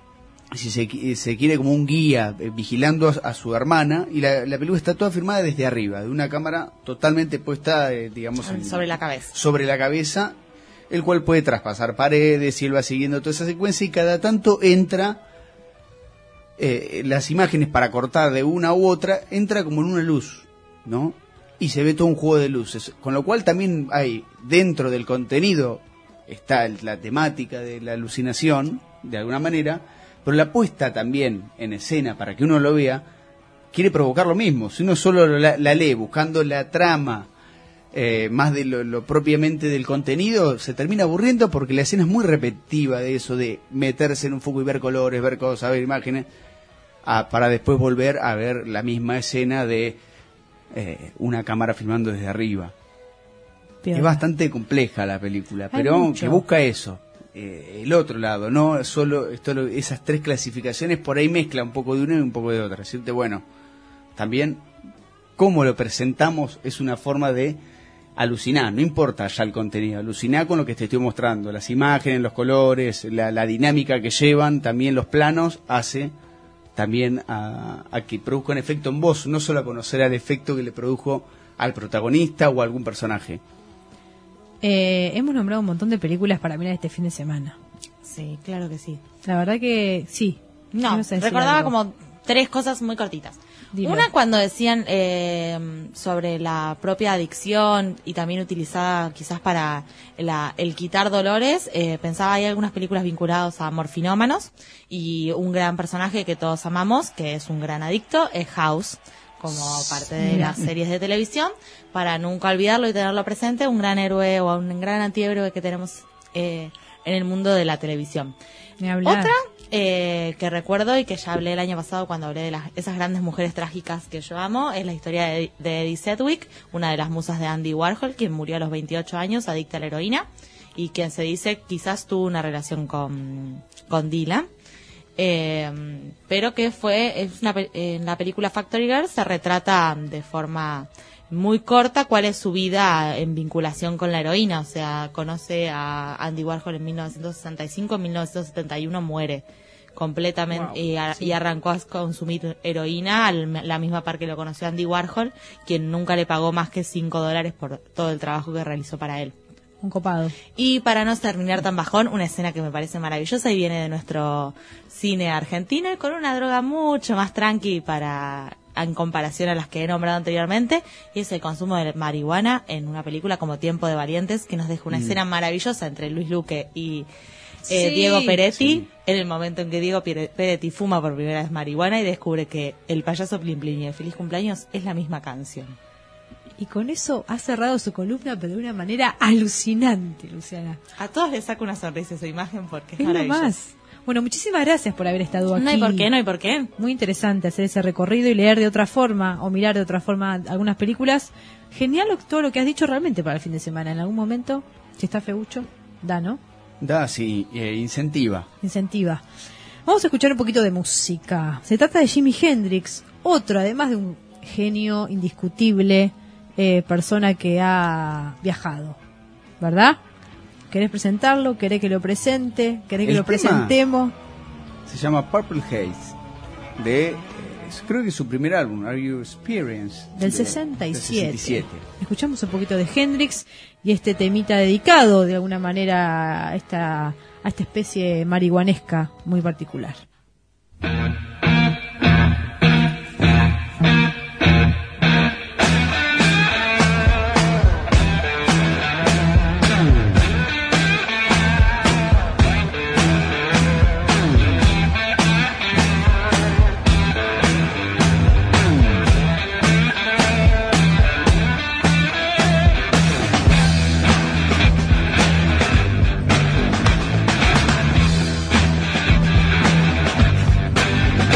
si se, se quiere, como un guía, eh, vigilando a, a su hermana, y la, la película está toda filmada desde arriba, de una cámara totalmente puesta, eh, digamos, en, sobre la cabeza. Sobre la cabeza, el cual puede traspasar paredes, y él va siguiendo toda esa secuencia, y cada tanto entra... Eh, las imágenes para cortar de una u otra, entra como en una luz, ¿no? Y se ve todo un juego de luces, con lo cual también hay, dentro del contenido, está la temática de la alucinación, de alguna manera, pero la puesta también en escena, para que uno lo vea, quiere provocar lo mismo. Si uno solo la, la lee, buscando la trama, eh, más de lo, lo propiamente del contenido, se termina aburriendo, porque la escena es muy repetitiva de eso, de meterse en un foco y ver colores, ver cosas, ver imágenes, a, para después volver a ver la misma escena de eh, una cámara filmando desde arriba. Piola. Es bastante compleja la película, Hay pero mucho. que busca eso, eh, el otro lado, no solo esto, lo- esas tres clasificaciones, por ahí mezcla un poco de una y un poco de otra. Decirte, bueno, también cómo lo presentamos es una forma de alucinar, no importa ya el contenido, alucinar con lo que te estoy mostrando, las imágenes, los colores, la, la dinámica que llevan, también los planos, hace también a, a que produzca un efecto en vos, no solo a conocer al efecto que le produjo al protagonista o a algún personaje. Eh, hemos nombrado un montón de películas para mirar este fin de semana. Sí, claro que sí. La verdad que sí. No, Ibas a decir recordaba algo. como tres cosas muy cortitas. Dilo. Una cuando decían eh, sobre la propia adicción y también utilizada quizás para la, el quitar dolores, eh, pensaba hay algunas películas vinculadas a morfinómanos y un gran personaje que todos amamos, que es un gran adicto, es House, como parte de Mira. las series de televisión, para nunca olvidarlo y tenerlo presente, un gran héroe o un gran antihéroe que tenemos eh, en el mundo de la televisión. Ni hablar. Otra eh, que recuerdo y que ya hablé el año pasado cuando hablé de las, esas grandes mujeres trágicas que yo amo es la historia de, de Edie Sedgwick, una de las musas de Andy Warhol, quien murió a los veintiocho años adicta a la heroína y quien se dice quizás tuvo una relación con, con Dylan. Eh, pero que fue es una, pe- en la película Factory Girl se retrata de forma muy corta cuál es su vida en vinculación con la heroína, o sea, conoce a Andy Warhol en mil novecientos sesenta y cinco, en mil novecientos setenta y uno muere completamente Wow, y, a- sí. y arrancó a consumir heroína a la misma par que lo conoció Andy Warhol, quien nunca le pagó más que cinco dólares por todo el trabajo que realizó para él. Un copado. Y para no terminar tan bajón, una escena que me parece maravillosa y viene de nuestro cine argentino y con una droga mucho más tranqui para en comparación a las que he nombrado anteriormente, y es el consumo de marihuana en una película como Tiempo de Valientes, que nos deja una Mm. escena maravillosa entre Luis Luque y eh, Sí. Diego Peretti, Sí. en el momento en que Diego Pere- Peretti fuma por primera vez marihuana y descubre que el payaso Plin Plin y el Feliz Cumpleaños es la misma canción. Y con eso ha cerrado su columna, pero de una manera alucinante, Luciana. A todos les saco una sonrisa esa imagen porque es, Es lo maravilloso. más. Bueno, muchísimas gracias por haber estado aquí. No hay por qué, no hay por qué. Muy interesante hacer ese recorrido y leer de otra forma o mirar de otra forma algunas películas. Genial lo- todo lo que has dicho realmente para el fin de semana. En algún momento, si está feucho, da, ¿no? Da, sí, eh, incentiva. Incentiva. Vamos a escuchar un poquito de música. Se trata de Jimi Hendrix, otro, además de un genio indiscutible, eh, persona que ha viajado, ¿verdad? ¿Querés presentarlo? ¿Querés que lo presente? ¿Querés que El lo tema presentemos? Se llama Purple Haze, de, eh, creo que es su primer álbum, Are You Experienced? Del De- sesenta y del siete. sesenta y siete. Escuchamos un poquito de Hendrix y este temita dedicado de alguna manera a esta, a esta especie marihuanesca muy particular. Thank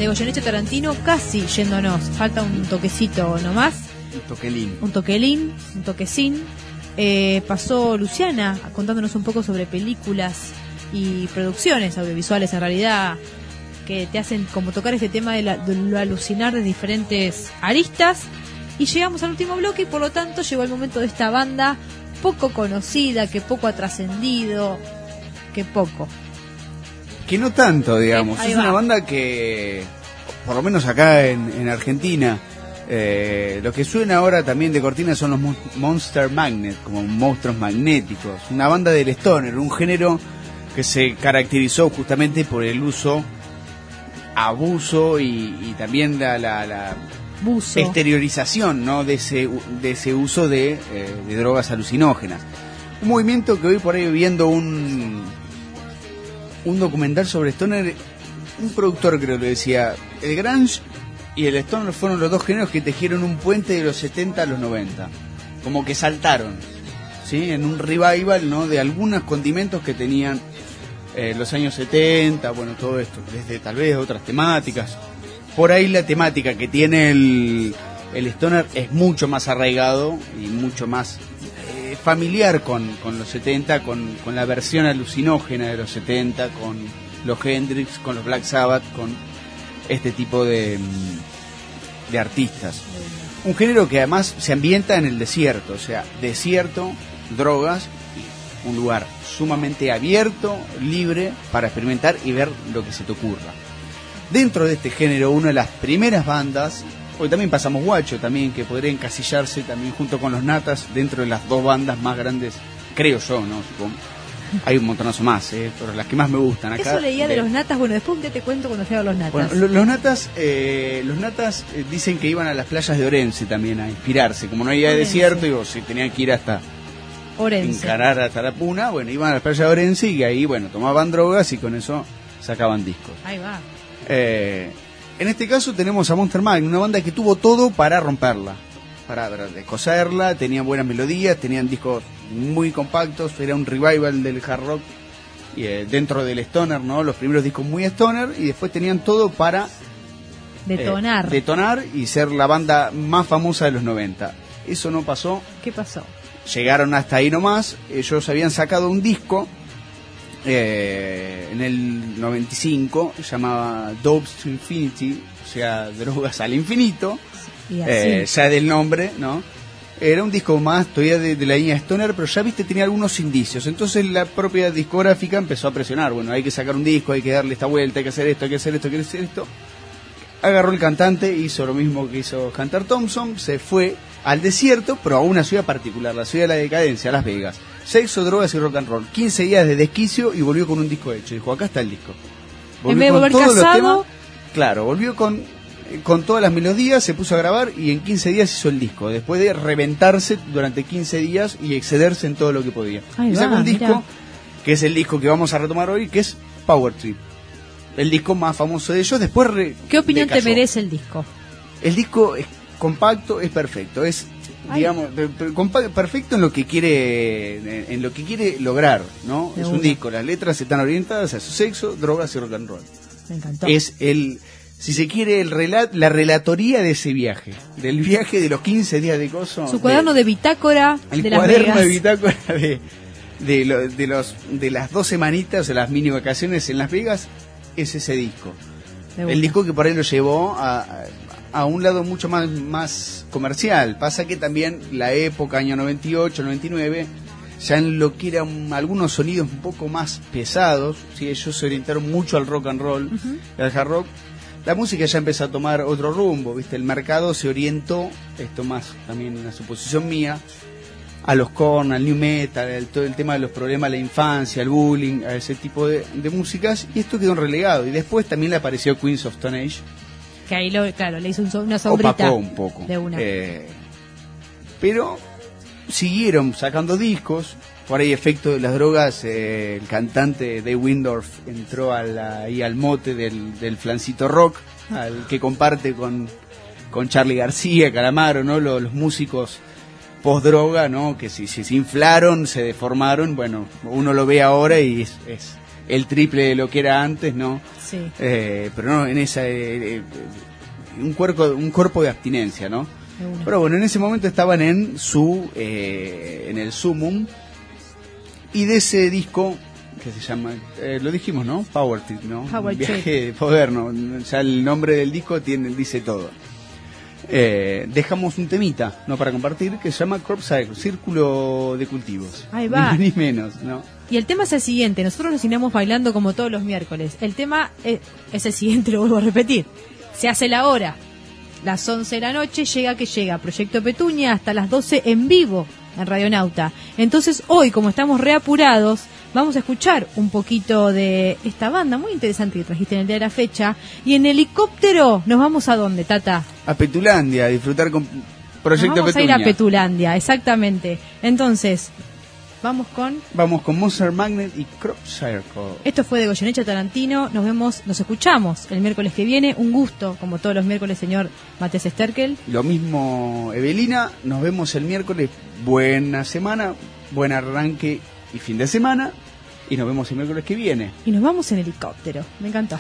de Goyeneche a Tarantino, casi yéndonos. Falta un toquecito nomás. Un toquelín. Un toquelín, un toquecín. Eh, pasó Luciana contándonos un poco sobre películas y producciones audiovisuales en realidad que te hacen como tocar este tema de, la, de lo alucinar de diferentes aristas. Y llegamos al último bloque y por lo tanto llegó el momento de esta banda poco conocida, que poco ha trascendido, que poco. Que no tanto, digamos. Ahí es va. Una banda que, por lo menos acá en, en Argentina, eh, lo que suena ahora también de cortina son los Mon- Monster Magnet, como monstruos magnéticos. Una banda del stoner, un género que se caracterizó justamente por el uso, abuso y, y también la... la, la Buzo. exteriorización, ¿no? de ese de ese uso de, eh, de drogas alucinógenas. Un movimiento que hoy por ahí viendo un un documental sobre stoner, un productor creo que decía, el grunge y el stoner fueron los dos géneros que tejieron un puente de los setenta a los noventa, como que saltaron, ¿sí? En un revival, ¿no? De algunos condimentos que tenían eh, los años setenta, bueno, todo esto, desde tal vez otras temáticas. Por ahí la temática que tiene el, el stoner es mucho más arraigado y mucho más eh, familiar con, con los setenta, con, con la versión alucinógena de los setenta, con los Hendrix, con los Black Sabbath, con este tipo de, de artistas. Un género que además se ambienta en el desierto, o sea, desierto, drogas, y un lugar sumamente abierto, libre, para experimentar y ver lo que se te ocurra. Dentro de este género, una de las primeras bandas, hoy también pasamos Guacho, también que podría encasillarse también junto con los Natas dentro de las dos bandas más grandes, creo yo, ¿no? Supongo. Hay un montonazo más, ¿eh? Pero las que más me gustan acá. Eso leía de, de los Natas, bueno, después un día te cuento cuando fui a los Natas. Bueno, lo, los Natas, eh, los Natas eh, dicen que iban a las playas de Orense también a inspirarse, como no había Orense. desierto, digo, si tenían que ir hasta Orense. encarar hasta la Puna, bueno, iban a las playas de Orense y ahí, bueno, tomaban drogas y con eso sacaban discos. Ahí va. Eh, en este caso tenemos a Monster Magnet, una banda que tuvo todo para romperla, para, para descoserla, tenían buenas melodías, tenían discos muy compactos, era un revival del hard rock y, eh, dentro del stoner, ¿no? Los primeros discos muy stoner y después tenían todo para detonar, eh, detonar y ser la banda más famosa de los noventa. Eso no pasó. ¿Qué pasó? Llegaron hasta ahí nomás. Ellos habían sacado un disco Eh, en el noventa y cinco, llamaba Dopes to Infinity, o sea, drogas al infinito, y así. eh, ya del nombre, ¿no? Era un disco más todavía de, de la línea Stoner, pero ya viste, tenía algunos indicios. Entonces la propia discográfica empezó a presionar, bueno, hay que sacar un disco, hay que darle esta vuelta, hay que hacer esto, hay que hacer esto, hay que hacer esto. Agarró el cantante, hizo lo mismo que hizo Hunter Thompson, se fue al desierto, pero a una ciudad particular, la ciudad de la decadencia, Las Vegas. Sexo, drogas y rock and roll. quince días de desquicio y volvió con un disco hecho. Dijo, acá está el disco. En vez de volver todos los casado... temas, claro, volvió con, con todas las melodías, se puso a grabar y en quince días hizo el disco. Después de reventarse durante quince días y excederse en todo lo que podía. Ahí y sacó va, un disco, mirá. que es el disco que vamos a retomar hoy, que es Power Trip. El disco más famoso de ellos. Después re- ¿Qué opinión te decayó. merece el disco? El disco es compacto, es perfecto, es Ay. digamos pe- pe- compa- perfecto en lo que quiere en, en lo que quiere lograr, ¿no? De Es un una. disco, las letras están orientadas a su sexo, drogas y rock and roll. Me encantó. Es el, si se quiere, el relat, la relatoría de ese viaje, del viaje de los quince días de coso. Su cuaderno de bitácora el de Las cuaderno Vegas. de bitácora de de, lo- de los de las dos semanitas o las mini vacaciones en Las Vegas es ese disco. De El una. disco que por ahí lo llevó a, a, a un lado mucho más, más comercial. Pasa que también la época, año noventa y ocho, noventa y nueve, ya en lo que eran algunos sonidos un poco más pesados, ¿sí? Ellos se orientaron mucho al rock and roll, Ujú. al hard rock. La música ya empezó a tomar otro rumbo, ¿viste? El mercado se orientó, esto más también una suposición mía, a los Korn, al new metal, el, todo el tema de los problemas de la infancia, el bullying, a ese tipo de, de músicas, y esto quedó relegado. Y después también le apareció Queens of Stone Age, Que ahí, lo, claro, le hizo un so- una sombrita. opacó un poco. De una. Eh, pero siguieron sacando discos. Por ahí, efecto de las drogas, eh, el cantante Dave Windorf entró a la- ahí al mote del, del flancito rock, al que comparte con, con Charly García, Calamaro, ¿no? Los, los músicos post-droga, ¿no? Que si, si se inflaron, se deformaron. Bueno, uno lo ve ahora y es, es el triple de lo que era antes, ¿no? Sí. Eh, pero no en esa... Eh, eh, un, cuerpo, un cuerpo de abstinencia, ¿no? Pero bueno, en ese momento estaban en su... Eh, en el sumum. Y de ese disco... que se llama, eh, lo dijimos, ¿no? Power Trip, ¿no? Power Viaje Trip. de poder, ¿no? Ya el nombre del disco tiene, dice todo. Eh, dejamos un temita, ¿no? Para compartir, que se llama Crop Circle, Círculo de Cultivos. Ahí va. Ni más ni menos, ¿no? Y el tema es el siguiente, nosotros nos iremos bailando como todos los miércoles. El tema es, es el siguiente, lo vuelvo a repetir. Se hace la hora, las once de la noche, llega que llega, Proyecto Petunia hasta las doce en vivo en Radionauta. Entonces hoy, como estamos reapurados, vamos a escuchar un poquito de esta banda muy interesante que trajiste en el día de la fecha. Y en helicóptero nos vamos a dónde, Tata. A Petulandia, a disfrutar con Proyecto nos vamos Petunia. a ir a Petulandia, exactamente. Entonces, vamos con... Vamos con Monster Magnet y Crop Circle. Esto fue de Goyeneche Tarantino. Nos vemos, nos escuchamos el miércoles que viene. Un gusto, como todos los miércoles, señor Matías Sterkel. Lo mismo, Evelina. Nos vemos el miércoles. Buena semana, buen arranque y fin de semana. Y nos vemos el miércoles que viene. Y nos vamos en helicóptero. Me encantó.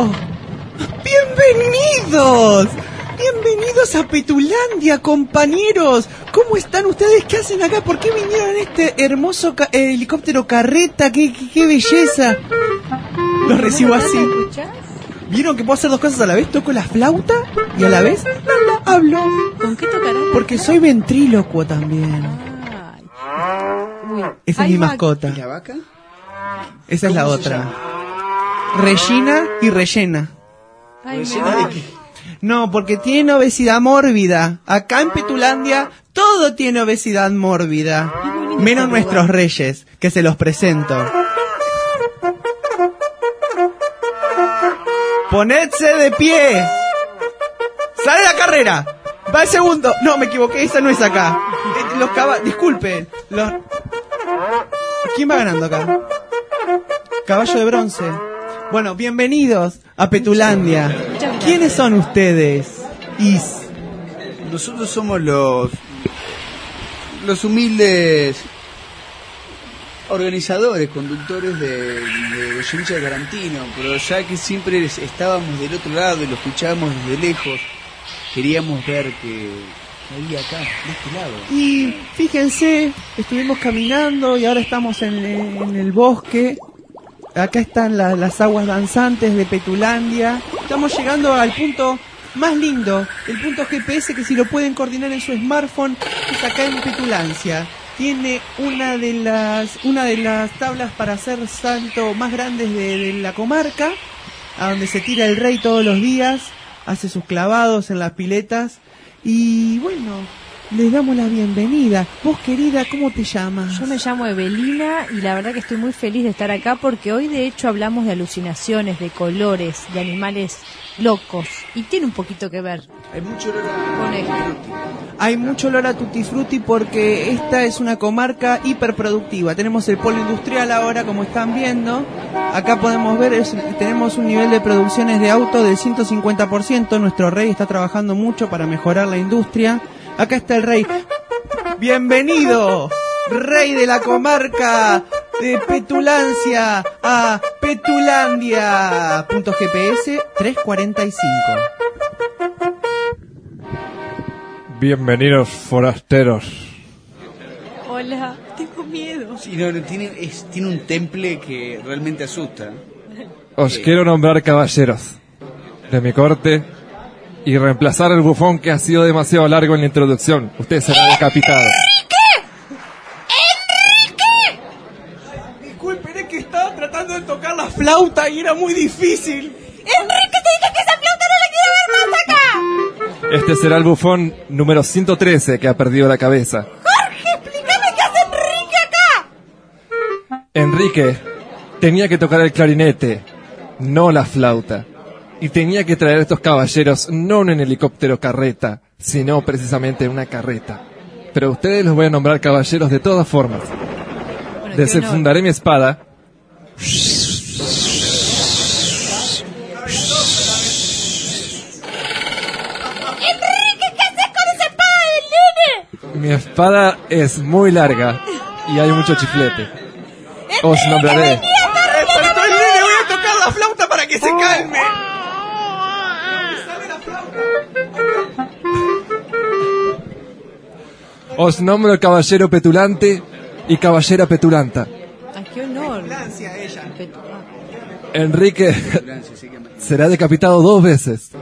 ¡Oh! ¡Bienvenidos! Bienvenidos a Petulandia, compañeros. ¿Cómo están ustedes? ¿Qué hacen acá? ¿Por qué vinieron en este hermoso ca- eh, helicóptero carreta? ¡Qué, qué, qué belleza! Los recibo así. ¿Vieron que puedo hacer dos cosas a la vez? Toco la flauta y a la vez nada, hablo. ¿Con qué tocarás? Porque soy ventrílocuo también. Uy, Esa es ahí mi va. mascota. ¿Y la vaca? Esa es la ¿Cómo se otra. llama? Regina y Rellena. Ay, me ¿Rellena da. de qué? No, porque tiene obesidad mórbida. Acá en Petulandia todo tiene obesidad mórbida. Menos nuestros reyes, que se los presento. ¡Ponedse de pie! ¡Sale la carrera! ¡Va el segundo! No, me equivoqué, esa no es acá. Eh, los caballos... Disculpen. Los... ¿Quién va ganando acá? Caballo de bronce. Bueno, bienvenidos a Petulandia. ¿Quiénes son ustedes? Is. Nosotros somos los los humildes organizadores, conductores de, de Goyeneche de Tarantino, pero ya que siempre estábamos del otro lado y lo escuchábamos desde lejos, queríamos ver que había acá, de este lado. Y fíjense, estuvimos caminando y ahora estamos en, en el bosque. Acá están la- las aguas danzantes de Petulandia. Estamos llegando al punto más lindo, el punto G P S que si lo pueden coordinar en su smartphone es acá en Petulancia. Tiene una de las una de las tablas para hacer salto más grandes de, de la comarca, a donde se tira el rey todos los días, hace sus clavados en las piletas y bueno, les damos la bienvenida. Vos, querida, ¿cómo te llamas? Yo me llamo Evelina y la verdad que estoy muy feliz de estar acá porque hoy de hecho hablamos de alucinaciones, de colores, de animales locos y tiene un poquito que ver Hay mucho olor a- con esto. Hay mucho olor a tutti frutti porque esta es una comarca hiperproductiva. Tenemos el polo industrial ahora, como están viendo. Acá podemos ver, es- tenemos un nivel de producciones de auto del ciento cincuenta por ciento. Nuestro rey está trabajando mucho para mejorar la industria. Acá está el rey. Bienvenido, rey de la comarca de Petulancia a Petulandia. Punto G P S trescientos cuarenta y cinco. Bienvenidos, forasteros. Hola, tengo miedo. Sí, no, no, tiene, es- tiene un temple que realmente asusta. Os Eh. quiero nombrar caballeros de mi corte y reemplazar el bufón que ha sido demasiado largo en la introducción. Usted será decapitado. Disculpen, es que estaba tratando de tocar la flauta y era muy difícil. ¡Enrique, te dije que esa flauta no la quiero ver más acá! Este será el bufón número ciento trece que ha perdido la cabeza. ¡Jorge, explícame qué hace Enrique acá! Enrique tenía que tocar el clarinete, no la flauta. Y tenía que traer a estos caballeros no en un helicóptero carreta, sino precisamente en una carreta. Pero a ustedes los voy a nombrar caballeros de todas formas. Bueno, qué honor. Desenfundaré mi espada. ¡Enrique, qué haces con esa espada del nene! Mi espada es muy larga y hay mucho chiflete. Os nombraré. Despertó el nene, voy a tocar la flauta para que se calme. Os nombro caballero petulante y caballera petulanta. ¡Ay, qué honor! Petulancia, ella. Enrique será decapitado dos veces.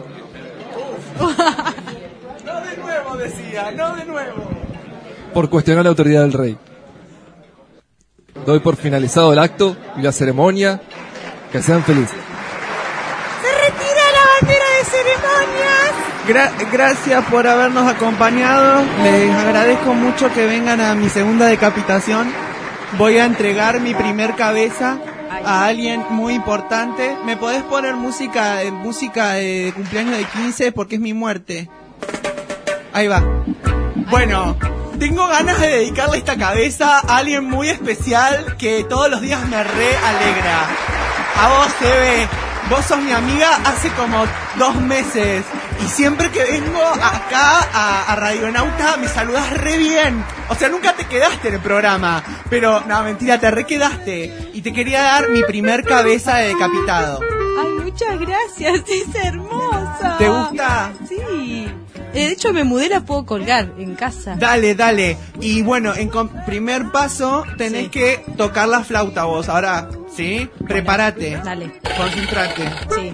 No de nuevo, decía, no de nuevo. Por cuestionar la autoridad del rey. Doy por finalizado el acto y la ceremonia. Que sean felices. ¡Se retira la bandera de ceremonias! Gra- gracias por habernos acompañado. Les agradezco mucho que vengan a mi segunda decapitación. Voy a entregar mi primer cabeza a alguien muy importante. ¿Me podés poner música, eh, música de cumpleaños de quince? Porque es mi muerte. Ahí va. Bueno, tengo ganas de dedicarle esta cabeza a alguien muy especial que todos los días me re alegra. A vos, Eve. Vos sos mi amiga hace como dos meses. Y siempre que vengo acá a, a Radionauta me saludás re bien. O sea, nunca te quedaste en el programa. Pero, no, mentira, te re quedaste. Y te quería dar mi primer cabeza de decapitado. Ay, muchas gracias, es hermosa. ¿Te gusta? Sí. Eh, De hecho, me mudé, la puedo colgar en casa. Dale, dale. Y bueno, en com- primer paso tenés Sí. que tocar la flauta vos. Ahora, ¿sí? Prepárate. Dale. Concentrate. Sí.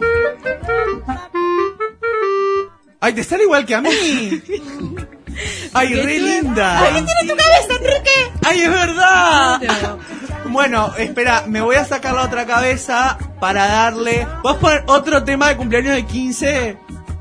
Ay, te sale igual que a mí. Ay, Porque re tú- linda. Ay, ¿qué tiene tu cabeza, Enrique? Ay, es verdad. Claro. Bueno, espera, me voy a sacar la otra cabeza para darle... ¿Puedes poner otro tema de cumpleaños de quince?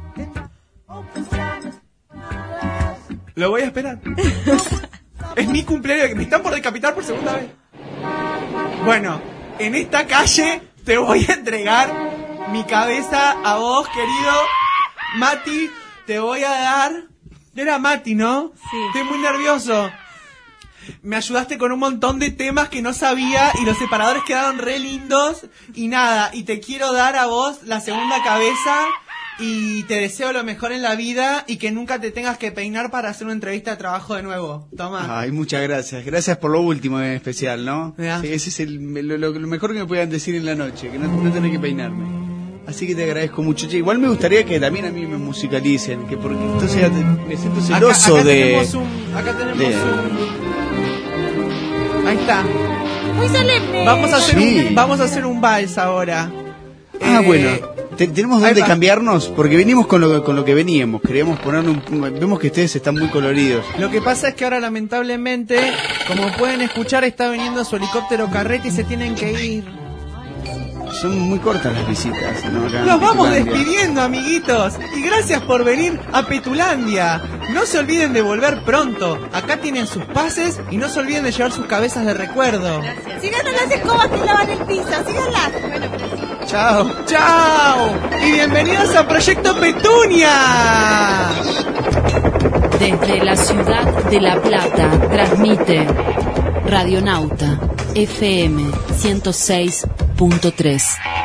Lo voy a esperar. Es mi cumpleaños, que me están por decapitar por segunda vez. Bueno, en esta calle te voy a entregar mi cabeza a vos, querido Mati. Te voy a dar... Era Mati, ¿no? Sí. Estoy muy nervioso. Me ayudaste con un montón de temas que no sabía y los separadores quedaron re lindos. Y nada, y te quiero dar a vos la segunda cabeza y te deseo lo mejor en la vida y que nunca te tengas que peinar para hacer una entrevista de trabajo de nuevo. Toma. Ay, muchas gracias. Gracias por lo último en especial, ¿no? Ya. Sí, ese es el, lo, lo- lo mejor que me puedan decir en la noche, que no, no tener que peinarme. Así que te agradezco mucho. Che, igual me gustaría que también a mí me musicalicen, que porque entonces ya te- me siento celoso acá, acá de... Tenemos un, acá tenemos de- un... Ahí está. Muy solemne. Vamos a hacer, Sí. un, vamos a hacer un vals ahora. Ah, Eh, bueno. Te- ¿Tenemos ahí dónde va. cambiarnos? Porque venimos con lo, con lo que veníamos. Queríamos poner un... Vemos que ustedes están muy coloridos. Lo que pasa es que ahora lamentablemente, como pueden escuchar, está viniendo su helicóptero carrete y se tienen que ir. Son muy cortas las visitas, ¿no? Acá en Nos vamos Petulandia. despidiendo, amiguitos. Y gracias por venir a Petulandia. No se olviden de volver pronto. Acá tienen sus pases y no se olviden de llevar sus cabezas de recuerdo. Síganos las escobas que lavan el piso, síganlas. Bueno, pero sí. Chao. ¡Chao! Y bienvenidos a Proyecto Petunia. Desde la ciudad de La Plata transmite Radionauta F M ciento seis punto tres.